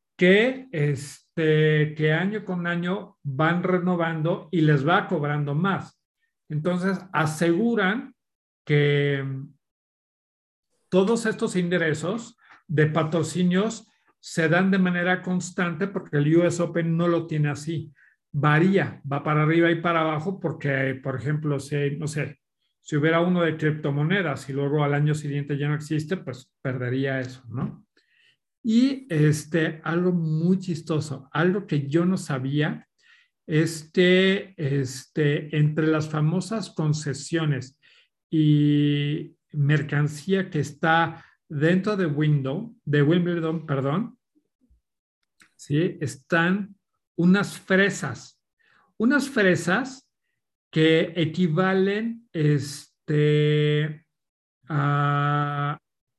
Que año con año van renovando y les va cobrando más. Entonces, aseguran que todos estos ingresos de patrocinios se dan de manera constante porque el US Open no lo tiene así. Varía, va para arriba y para abajo porque, por ejemplo, no sé, si hubiera uno de criptomonedas y luego al año siguiente ya no existe, pues perdería eso, ¿no? Y algo muy chistoso, algo que yo no sabía, entre las famosas concesiones y mercancía que está dentro de Wimbledon, perdón, ¿sí? Están unas fresas que equivalen a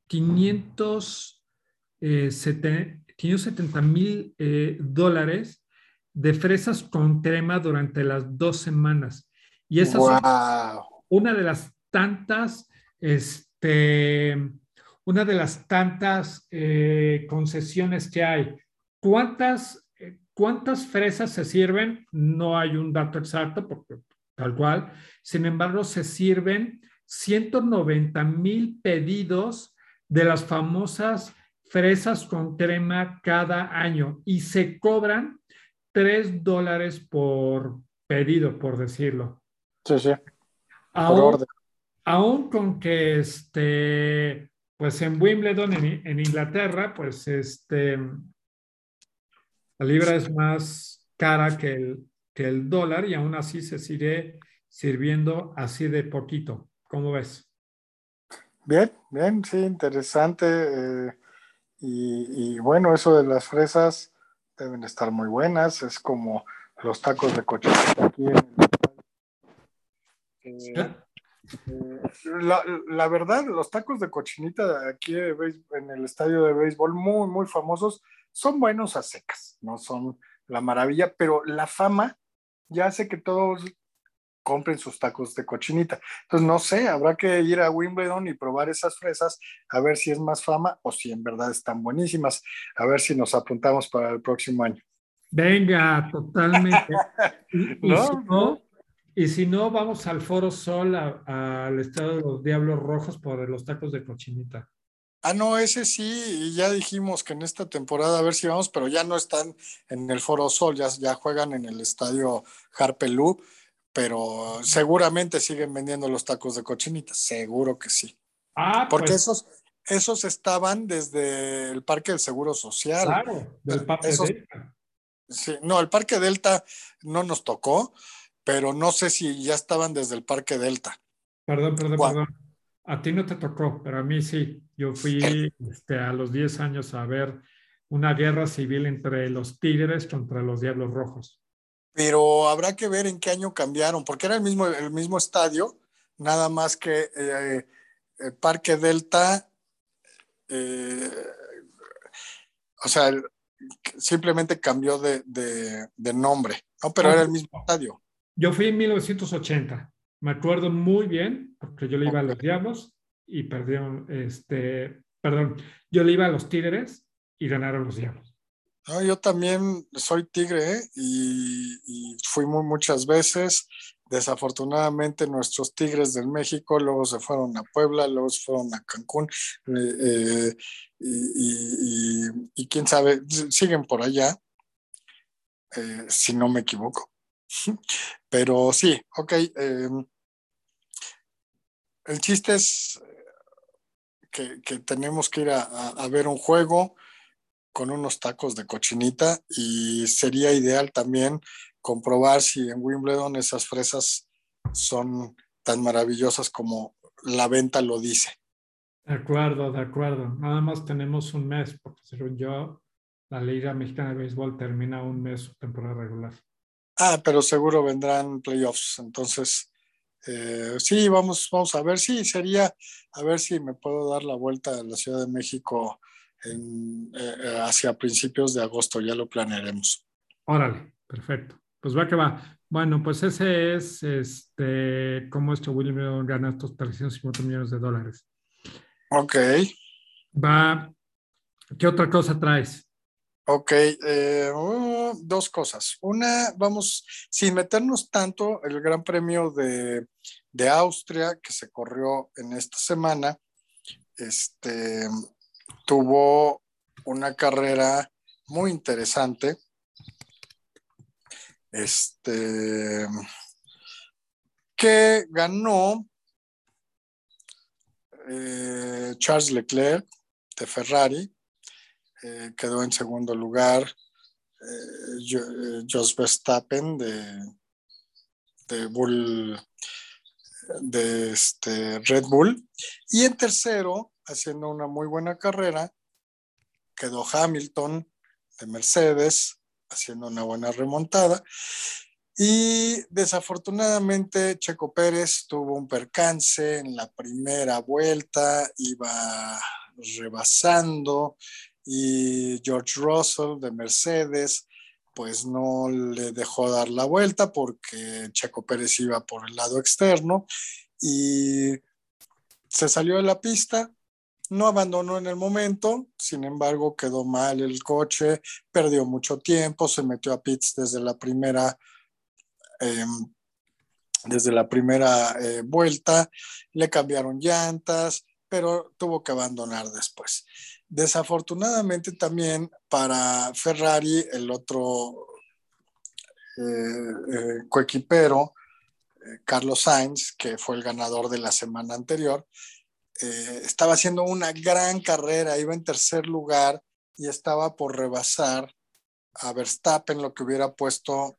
570,000 dólares de fresas con crema durante las 2 semanas. Y esas son una de las tantas, concesiones que hay. ¿Cuántas fresas se sirven? No hay un dato exacto, porque tal cual. Sin embargo, se sirven 190,000 pedidos de las famosas fresas con crema cada año y se cobran $3 por pedido, por decirlo. Sí, sí. Por Aún, orden. aún con que pues en Wimbledon, en Inglaterra, pues la libra es más cara que el dólar y aún así se sigue sirviendo así de poquito. ¿Cómo ves? Bien, bien, sí, interesante. Y bueno, eso de las fresas deben estar muy buenas. Es como los tacos de cochinita aquí eh, la verdad, los tacos de cochinita aquí en el estadio de béisbol, muy, muy famosos, son buenos a secas, no son la maravilla, pero la fama ya hace que todos compren sus tacos de cochinita. Entonces, no sé, habrá que ir a Wimbledon y probar esas fresas, a ver si es más fama o si en verdad están buenísimas, a ver si nos apuntamos para el próximo año. Venga, totalmente. Y si ¿No? ¿No? no, y si no, vamos al Foro Sol, al Estado de los Diablos Rojos por los tacos de cochinita. Ah, no, ese sí, y ya dijimos que en esta temporada a ver si vamos, pero ya no están en el Foro Sol, ya juegan en el estadio Harpelú, pero seguramente siguen vendiendo los tacos de cochinita, seguro que sí. Ah, Porque pues esos estaban desde el Parque del Seguro Social. claro, del Parque Esos, Delta. sí, no, el Parque Delta no nos tocó, pero no sé si ya estaban desde el Parque Delta. Perdón, perdón, Gua- perdón. A ti no te tocó, pero a mí sí. Yo fui a los 10 años a ver una guerra civil entre los Tigres contra los Diablos Rojos. Pero habrá que ver en qué año cambiaron, porque era el mismo estadio, nada más que el Parque Delta, eh, o sea, simplemente cambió de nombre, ¿no? Pero Ah, era el mismo estadio. yo fui en 1980. Me acuerdo muy bien, porque yo le iba a Ok. los Diablos y perdieron, perdón, yo le iba a los Tigres y ganaron los Diablos. No, yo también soy tigre, ¿eh? Y fui muchas veces. Desafortunadamente nuestros Tigres del México luego se fueron a Puebla, luego se fueron a Cancún y quién sabe, siguen por allá, si no me equivoco. Pero sí, ok. El chiste es que tenemos que ir a ver un juego con unos tacos de cochinita y sería ideal también comprobar si en Wimbledon esas fresas son tan maravillosas como la venta lo dice. De acuerdo, de acuerdo. Nada más tenemos un mes, porque según yo, la Liga Mexicana de Béisbol termina un mes su temporada regular. Ah, pero seguro vendrán playoffs, entonces sí, vamos a ver, sí, sería a ver si me puedo dar la vuelta a la Ciudad de México hacia principios de agosto, ya lo planearemos. Órale, perfecto. Pues va que va. Bueno, pues ese es cómo es que William gana estos 350 millones de dólares. Ok. Va, ¿qué otra cosa traes? Ok, dos cosas. Una, vamos, sin meternos tanto, el Gran Premio de Austria que se corrió en esta semana, este, tuvo una carrera muy interesante, este, que ganó Charles Leclerc de Ferrari, quedó en segundo lugar Jos Verstappen de Bull Red Bull. Y en tercero, haciendo una muy buena carrera, quedó Hamilton de Mercedes, haciendo una buena remontada. Y desafortunadamente Checo Pérez tuvo un percance en la primera vuelta, iba rebasando y George Russell de Mercedes pues no le dejó dar la vuelta porque Checo Pérez iba por el lado externo y se salió de la pista, no abandonó en el momento, sin embargo quedó mal el coche, perdió mucho tiempo, se metió a pits eh, desde la primera vuelta, le cambiaron llantas, pero tuvo que abandonar después. Desafortunadamente también para Ferrari, el otro coequipero, Carlos Sainz, que fue el ganador de la semana anterior, estaba haciendo una gran carrera, iba en tercer lugar y estaba por rebasar a Verstappen, lo que hubiera puesto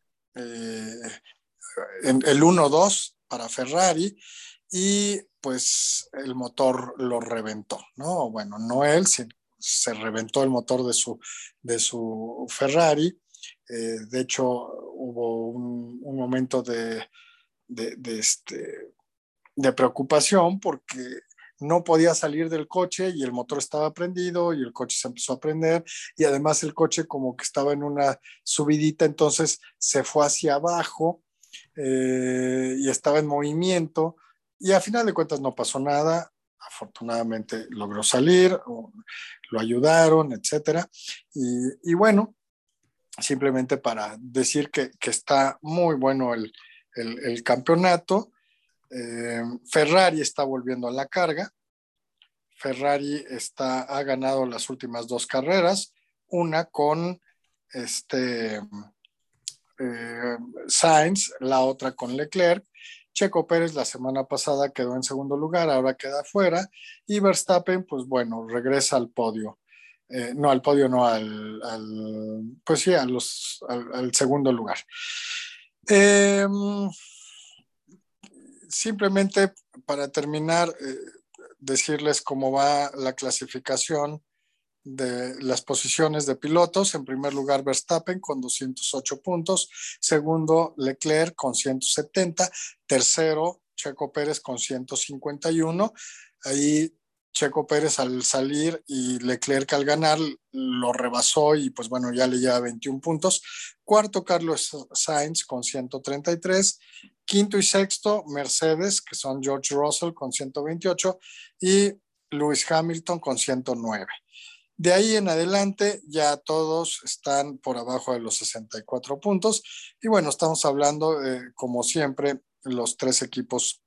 en el 1-2 para Ferrari y pues el motor lo reventó, ¿no? Bueno, no él, sino se reventó el motor de su Ferrari. De hecho, hubo un momento de preocupación porque no podía salir del coche y el motor estaba prendido y el coche se empezó a prender y además el coche como que estaba en una subidita, entonces se fue hacia abajo y estaba en movimiento y a final de cuentas no pasó nada. Afortunadamente logró salir, lo ayudaron, etcétera. Y bueno, simplemente para decir que está muy bueno el campeonato. Ferrari está volviendo a la carga. Ferrari ha ganado las últimas dos carreras, una con Sainz, la otra con Leclerc. Checo Pérez la semana pasada quedó en segundo lugar, ahora queda fuera. Y Verstappen, pues bueno, regresa al podio. No al podio, no pues sí, al segundo lugar. Eh, Simplemente para terminar, decirles cómo va la clasificación de las posiciones de pilotos. En primer lugar, Verstappen con 208 puntos. Segundo, Leclerc con 170. Tercero, Checo Pérez con 151. Ahí Checo Pérez al salir y Leclerc al ganar lo rebasó y pues bueno, ya le lleva 21 puntos. Cuarto, Carlos Sainz con 133. Quinto y sexto, Mercedes, que son George Russell con 128 y Lewis Hamilton con 109. De ahí en adelante ya todos están por abajo de los 64 puntos. Y bueno, estamos hablando, como siempre, los tres equipos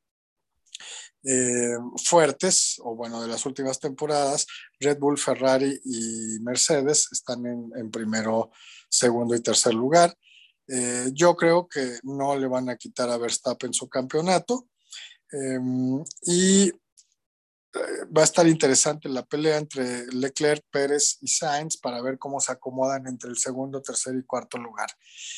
fuertes, o bueno, de las últimas temporadas, Red Bull, Ferrari y Mercedes están en primero, segundo y tercer lugar. Yo creo que no le van a quitar a Verstappen su campeonato. Y va a estar interesante la pelea entre Leclerc, Pérez y Sainz para ver cómo se acomodan entre el segundo, tercer y cuarto lugar.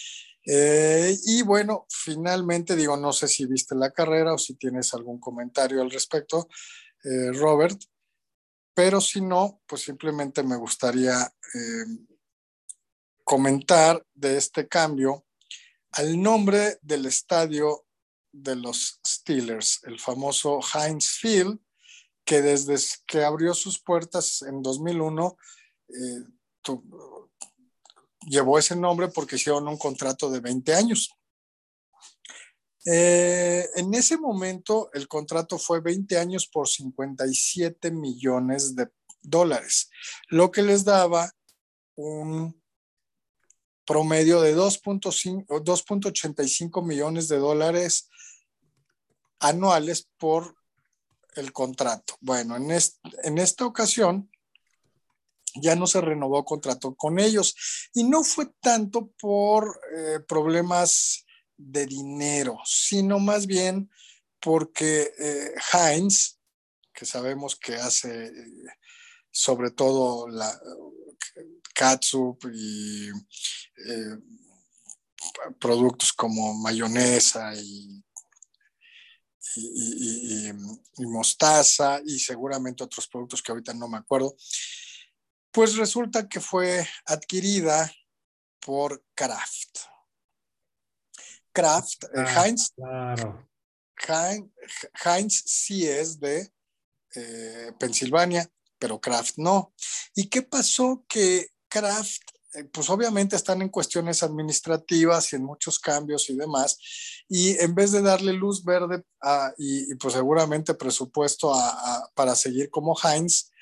Y bueno, finalmente digo, no sé si viste la carrera o si tienes algún comentario al respecto, Robert, pero si no, pues simplemente me gustaría comentar de este cambio al nombre del estadio de los Steelers, el famoso Heinz Field, que desde que abrió sus puertas en 2001 eh, llevó ese nombre porque hicieron un contrato de 20 años. En ese momento el contrato fue 20 años por 57 millones de dólares, lo que les daba un promedio de 2.85 millones de dólares anuales por el contrato. Bueno, en esta ocasión ya no se renovó contrato con ellos y no fue tanto por problemas de dinero, sino más bien porque Heinz, que sabemos que hace sobre todo la catsup y productos como mayonesa y mostaza y seguramente otros productos que ahorita no me acuerdo, pues resulta que fue adquirida por Kraft. Kraft, Heinz, claro. Heinz sí es de Pensilvania, pero Kraft no. ¿Y qué pasó? Que Kraft, pues obviamente están en cuestiones administrativas y en muchos cambios y demás, y en vez de darle luz verde y pues seguramente presupuesto para seguir como Heinz,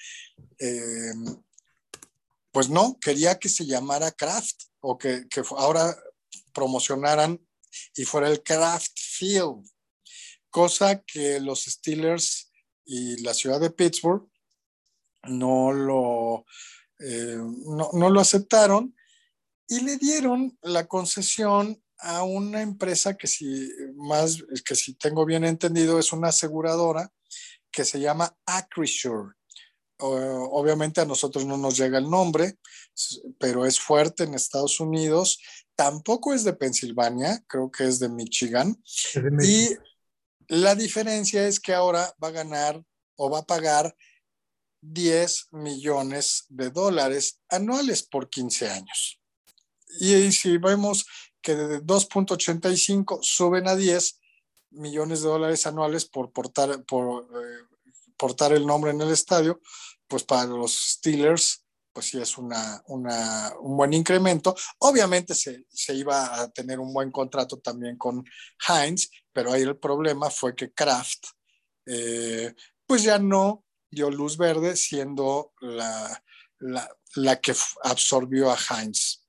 pues no, quería que se llamara Kraft o que ahora promocionaran y fuera el Kraft Field, cosa que los Steelers y la ciudad de Pittsburgh no lo, no lo aceptaron y le dieron la concesión a una empresa que si tengo bien entendido es una aseguradora que se llama Acrisure. Obviamente a nosotros no nos llega el nombre, pero es fuerte en Estados Unidos. Tampoco es de Pensilvania, creo que es de Michigan. Es de Y México. la diferencia es que ahora va a ganar o va a pagar 10 millones de dólares anuales por 15 años. Y si vemos que de 2.85 suben a 10 millones de dólares anuales por portar el nombre en el estadio, pues para los Steelers pues sí es un buen incremento. Obviamente se iba a tener un buen contrato también con Heinz, pero ahí el problema fue que Kraft pues ya no dio luz verde, siendo la que absorbió a Heinz.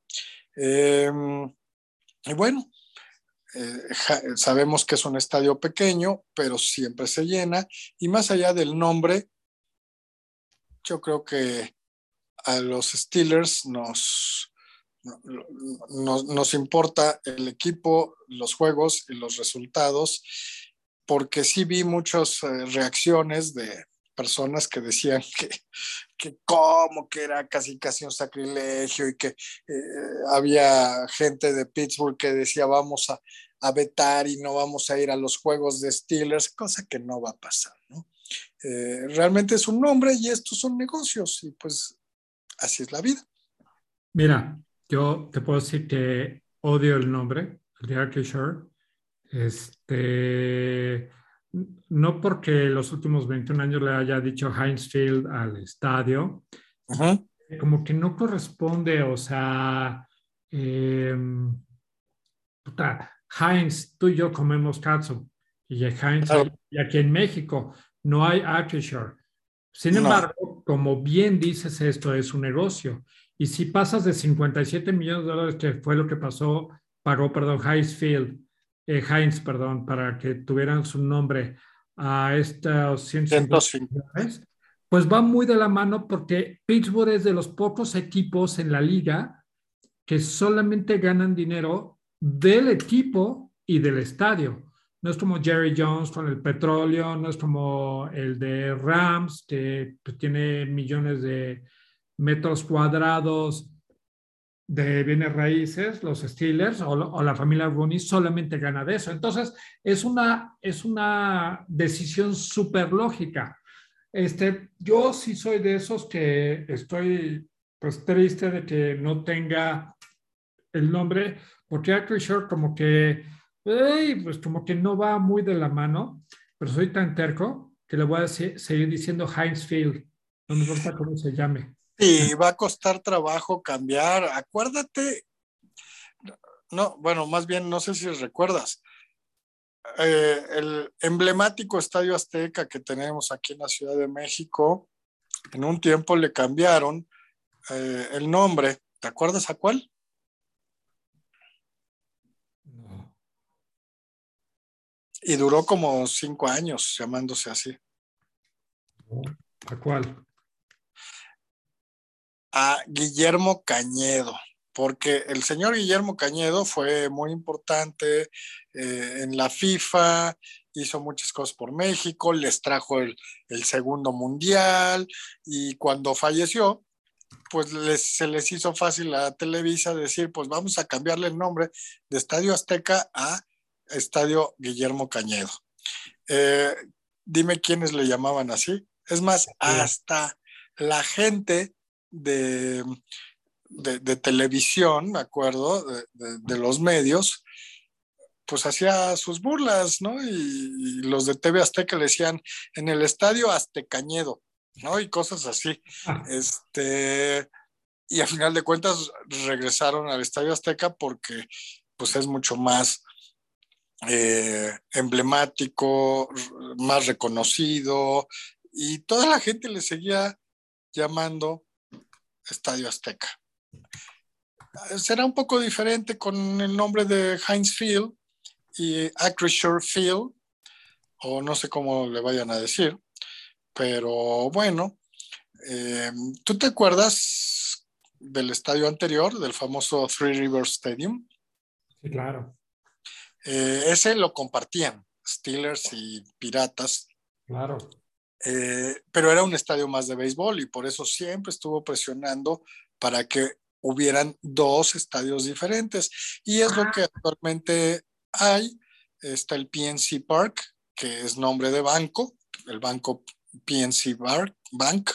Y bueno, sabemos que es un estadio pequeño, pero siempre se llena, y más allá del nombre, yo creo que a los Steelers nos importa el equipo, los juegos y los resultados, porque sí vi muchas reacciones de personas que decían que como que era casi un sacrilegio, y que había gente de Pittsburgh que decía vamos a vetar y no vamos a ir a los juegos de Steelers, cosa que no va a pasar, ¿no? Realmente es un nombre y estos son negocios, y pues así es la vida. Mira, yo te puedo decir que odio el nombre, el de Acrisure. Este, no porque los últimos 21 años le haya dicho Heinz Field al estadio, Uh-huh. como que no corresponde, o sea, eh, puta, Heinz, tú y yo comemos katsu, y Heinz Claro, hay, y aquí en México no hay Acrisure. Sin no, embargo, como bien dices, esto es un negocio. Y si pasas de 57 millones de dólares, que fue lo que pagó, perdón, Heinz, perdón, para que tuvieran su nombre a estos 150 105. millones, pues va muy de la mano porque Pittsburgh es de los pocos equipos en la liga que solamente ganan dinero del equipo y del estadio. No es como Jerry Jones con el petróleo, no es como el de Rams, que pues, tiene millones de metros cuadrados de bienes raíces, los Steelers o la familia Rooney solamente gana de eso. Entonces, es una decisión súper lógica. Yo sí soy de esos que estoy pues triste de que no tenga el nombre, porque Acrisure como que, pues como que no va muy de la mano, pero soy tan terco que le voy a seguir diciendo Heinz Field, no me importa cómo se llame. Y va a costar trabajo cambiar. Acuérdate, no, bueno, más bien no sé si recuerdas, el emblemático Estadio Azteca que tenemos aquí en la Ciudad de México, en un tiempo le cambiaron el nombre. ¿Te acuerdas a cuál? No. Y duró como 5 años llamándose así. No. ¿A cuál? A Guillermo Cañedo, porque el señor Guillermo Cañedo fue muy importante en la FIFA, hizo muchas cosas por México, les trajo el segundo mundial, y cuando falleció, pues se les hizo fácil a Televisa decir, pues vamos a cambiarle el nombre de Estadio Azteca a Estadio Guillermo Cañedo. Eh, Dime quiénes le llamaban así. Es más, hasta la gente de, de televisión, me acuerdo, de los medios, pues hacía sus burlas, ¿no? Y los de TV Azteca le decían en el estadio Aztecañedo, ¿no? Y cosas así. Ah, Este, y a final de cuentas regresaron al Estadio Azteca porque pues es mucho más emblemático, más reconocido, y toda la gente le seguía llamando Estadio Azteca. Será un poco diferente con el nombre de Heinz Field y Acrisure Field, o no sé cómo le vayan a decir, pero bueno, eh, ¿tú te acuerdas del estadio anterior, del famoso Three Rivers Stadium? sí, claro, Ese lo compartían Steelers y Piratas, claro. pero era un estadio más de béisbol, y por eso siempre estuvo presionando para que hubieran dos estadios diferentes, y es lo que actualmente hay. Está el PNC Park, que es nombre de banco, el banco PNC Bank,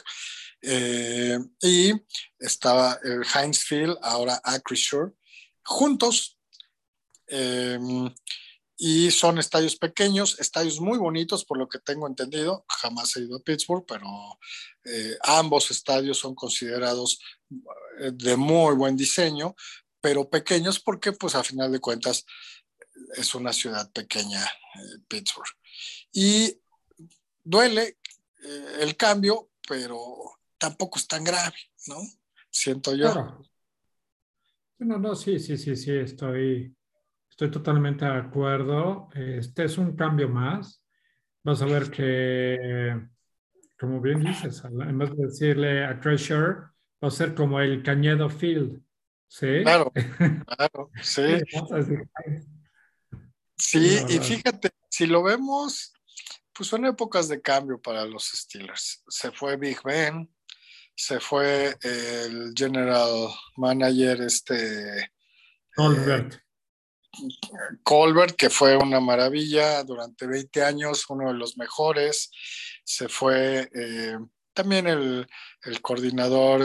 y estaba el Heinz Field, ahora Acrisure, juntos. Eh, y son estadios pequeños, estadios muy bonitos por lo que tengo entendido. Jamás he ido a Pittsburgh, pero ambos estadios son considerados de muy buen diseño, pero pequeños porque pues a final de cuentas es una ciudad pequeña, Pittsburgh. Y duele el cambio, pero tampoco es tan grave, ¿no? Siento yo. Claro. No, no, sí, sí, sí, sí, estoy totalmente de acuerdo. Este es un cambio más. Vas a ver que, como bien dices, en vez de decirle a Treasure, va a ser como el Cañedo Field, ¿sí? Claro, claro, Sí, sí. vamos a decir, sí, la Sí, y verdad. fíjate, si lo vemos, pues son épocas de cambio para los Steelers. Se fue Big Ben, se fue el general manager eh, Colbert, Colbert, que fue una maravilla durante 20 años, uno de los mejores. Se fue también el coordinador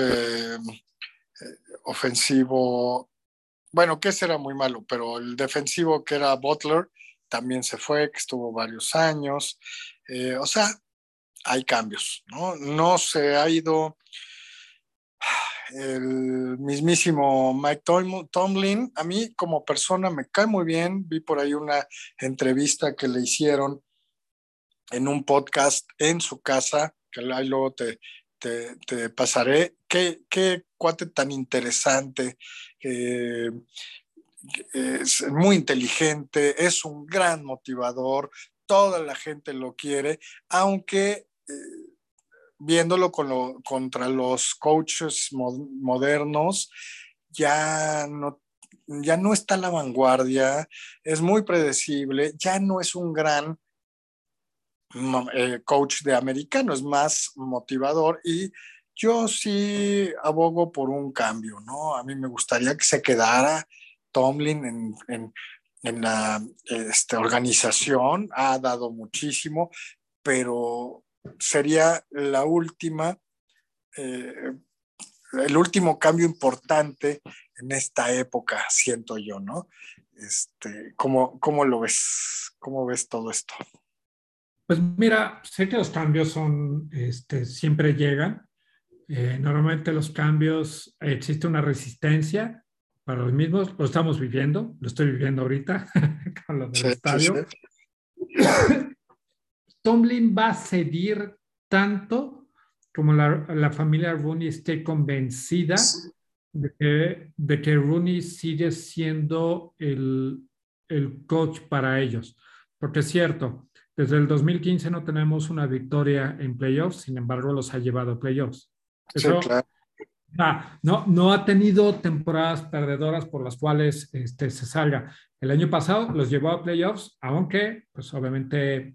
ofensivo, bueno, que ese era muy malo, pero el defensivo que era Butler también se fue, que estuvo varios años. O sea, hay cambios, ¿no? No se ha ido el mismísimo Mike Tomlin. A mí como persona me cae muy bien. Vi por ahí una entrevista que le hicieron en un podcast en su casa, que ahí luego te pasaré. Qué cuate tan interesante. Eh, es muy inteligente, es un gran motivador, toda la gente lo quiere, aunque viéndolo contra los coaches modernos, ya no está a la vanguardia, es muy predecible, ya no es un gran coach de americano, es más motivador y yo sí abogo por un cambio, ¿no? A mí me gustaría que se quedara Tomlin en la organización, ha dado muchísimo, pero sería eh, el último cambio importante en esta época, siento yo, ¿no? ¿Cómo lo ves? ¿Cómo ves todo esto? pues mira, sé que los cambios siempre llegan. Normalmente los cambios, existe una resistencia para los mismos, lo estamos viviendo, lo estoy viviendo ahorita con lo del Sí, sí, sí. estadio. Tomlin va a cedir tanto como la familia Rooney esté convencida de que Rooney sigue siendo el coach para ellos. Porque es cierto, desde el 2015 no tenemos una victoria en playoffs, sin embargo los ha llevado a playoffs. Sí, Eso claro. no ha tenido temporadas perdedoras por las cuales se salga. El año pasado los llevó a playoffs, pues obviamente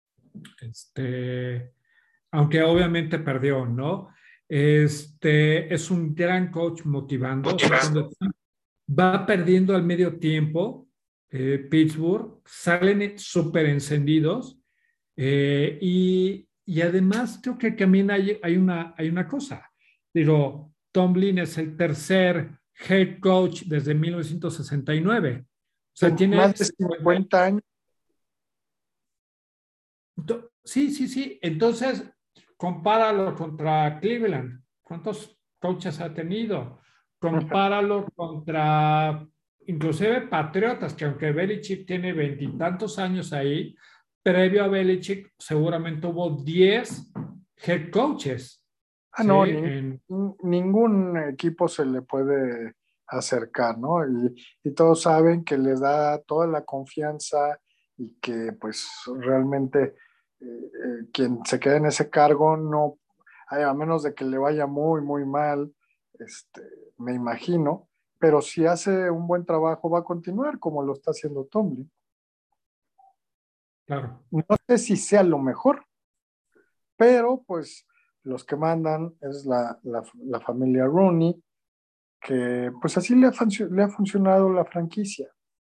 este, aunque obviamente perdió, ¿no? Es un gran coach motivando, o sea, cuando va perdiendo al medio tiempo, Pittsburgh, salen súper encendidos y además creo que también hay una cosa, digo, Tomlin es el tercer head coach desde 1969, o sea, Más tiene de 50 años. Sí, sí, sí. Entonces, compáralo contra Cleveland. ¿Cuántos coaches ha tenido? Compáralo contra, inclusive Patriotas, que aunque Belichick tiene veintitantos años ahí, previo a Belichick seguramente hubo 10 head coaches. ¿Sí? No, ningún equipo se le puede acercar, ¿no? Y todos saben que les da toda la confianza y que pues realmente quien se quede en ese cargo no, a menos de que le vaya muy, muy mal, este, me imagino, pero si hace un buen trabajo va a continuar como lo está haciendo Tomlin. Claro. No sé si sea lo mejor, pero pues los que mandan es la familia Rooney, que pues así le ha funcionado la franquicia.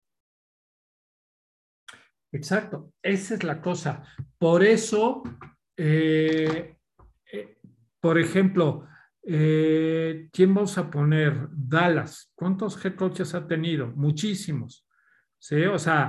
Exacto, esa es la cosa. Por eso, eh, eh, por ejemplo, ¿quién vamos a poner? Dallas. ¿Cuántos head coaches ha tenido? Muchísimos. ¿Sí? O sea,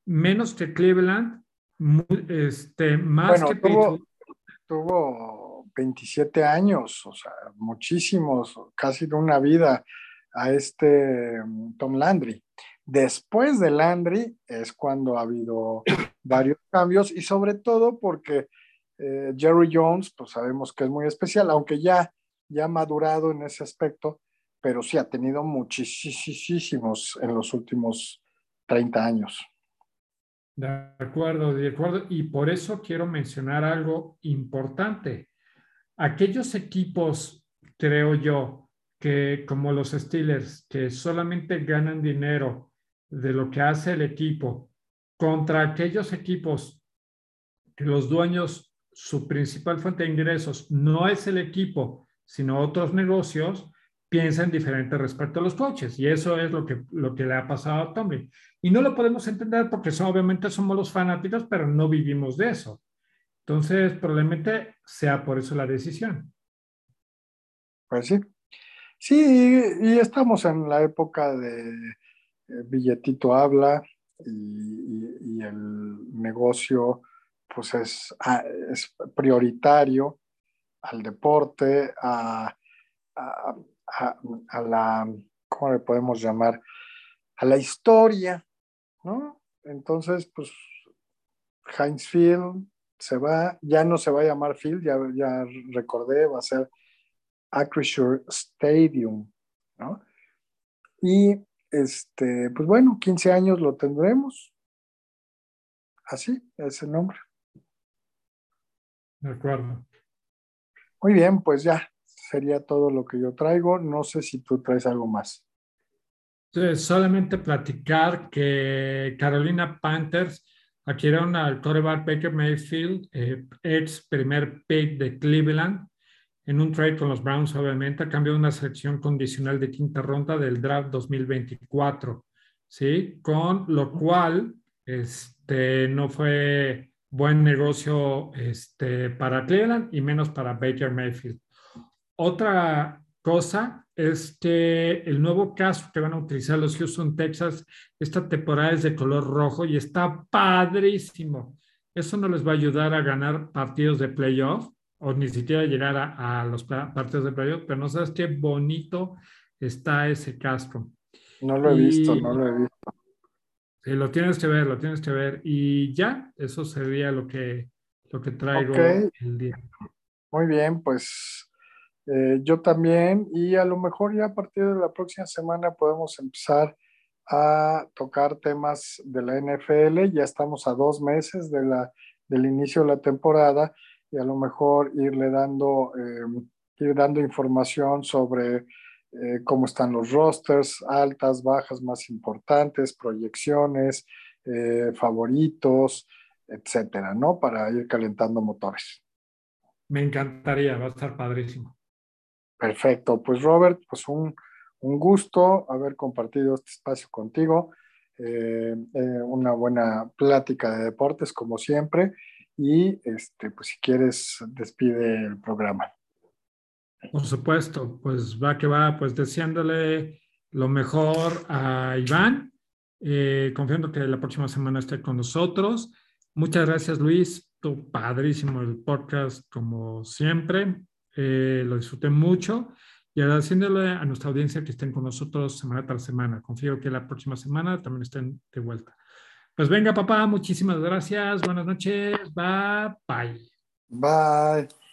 menos que Cleveland, más Bueno, que Pittsburgh. tuvo 27 años, o sea, muchísimos, casi de una vida a Tom Landry. Después de Landry es cuando ha habido varios cambios y sobre todo porque Jerry Jones, pues sabemos que es muy especial, aunque ya ha madurado en ese aspecto, pero sí ha tenido muchísimos en los últimos 30 años. De acuerdo, de acuerdo. Y por eso quiero mencionar algo importante. Aquellos equipos, creo yo, que como los Steelers, que solamente ganan dinero de lo que hace el equipo, contra aquellos equipos que los dueños, su principal fuente de ingresos no es el equipo, sino otros negocios, piensan diferente respecto a los coaches. Y eso es lo que le ha pasado a Tomlin. Y no lo podemos entender porque obviamente somos los fanáticos, pero no vivimos de eso. Entonces, probablemente sea por eso la decisión. Pues sí. Sí, y estamos en la época de billetito habla y el negocio pues es prioritario al deporte, a, a la, ¿cómo le podemos llamar? A la historia, ¿no? Entonces, pues Heinz Field se va, ya no se va a llamar Field, ya recordé, va a ser Acrisure Stadium, ¿no? Y pues bueno, 15 años lo tendremos, así, ese nombre. De acuerdo. Muy bien, pues ya sería todo lo que yo traigo. No sé si tú traes algo más. Entonces, solamente platicar que Carolina Panthers adquirieron al quarterback Baker Mayfield, ex primer pick de Cleveland, en un trade con los Browns, obviamente, a cambio de una selección condicional de quinta ronda del draft 2024, ¿sí? Con lo cual, no fue buen negocio para Cleveland y menos para Baker Mayfield. Otra cosa es que el nuevo casco que van a utilizar los Houston Texas esta temporada es de color rojo y está padrísimo. Eso no les va a ayudar a ganar partidos de playoff o ni siquiera llegar a los partidos de playoff, pero no sabes qué bonito está ese casco. No lo he visto, Y no lo he visto. lo tienes que ver, lo tienes que ver. Y ya, eso sería lo que Ok, traigo el día. muy bien, pues yo también, y a lo mejor ya a partir de la próxima semana podemos empezar a tocar temas de la NFL. Ya estamos a 2 meses del inicio de la temporada y a lo mejor ir dando información sobre cómo están los rosters, altas, bajas más importantes, proyecciones, favoritos, etcétera, ¿no? Para ir calentando motores. Me encantaría, va a estar padrísimo. Perfecto, pues Robert, pues un gusto haber compartido este espacio contigo, una buena plática de deportes como siempre y pues si quieres despide el programa. Por supuesto, pues va que va, pues deseándole lo mejor a Iván, confiando que la próxima semana esté con nosotros. Muchas gracias, Luis. Tu padrísimo el podcast, como siempre. Lo disfruté mucho y agradeciéndole a nuestra audiencia que estén con nosotros semana tras semana. Confío que la próxima semana también estén de vuelta. Pues venga, papá, muchísimas gracias. Buenas noches. Bye, bye. Bye.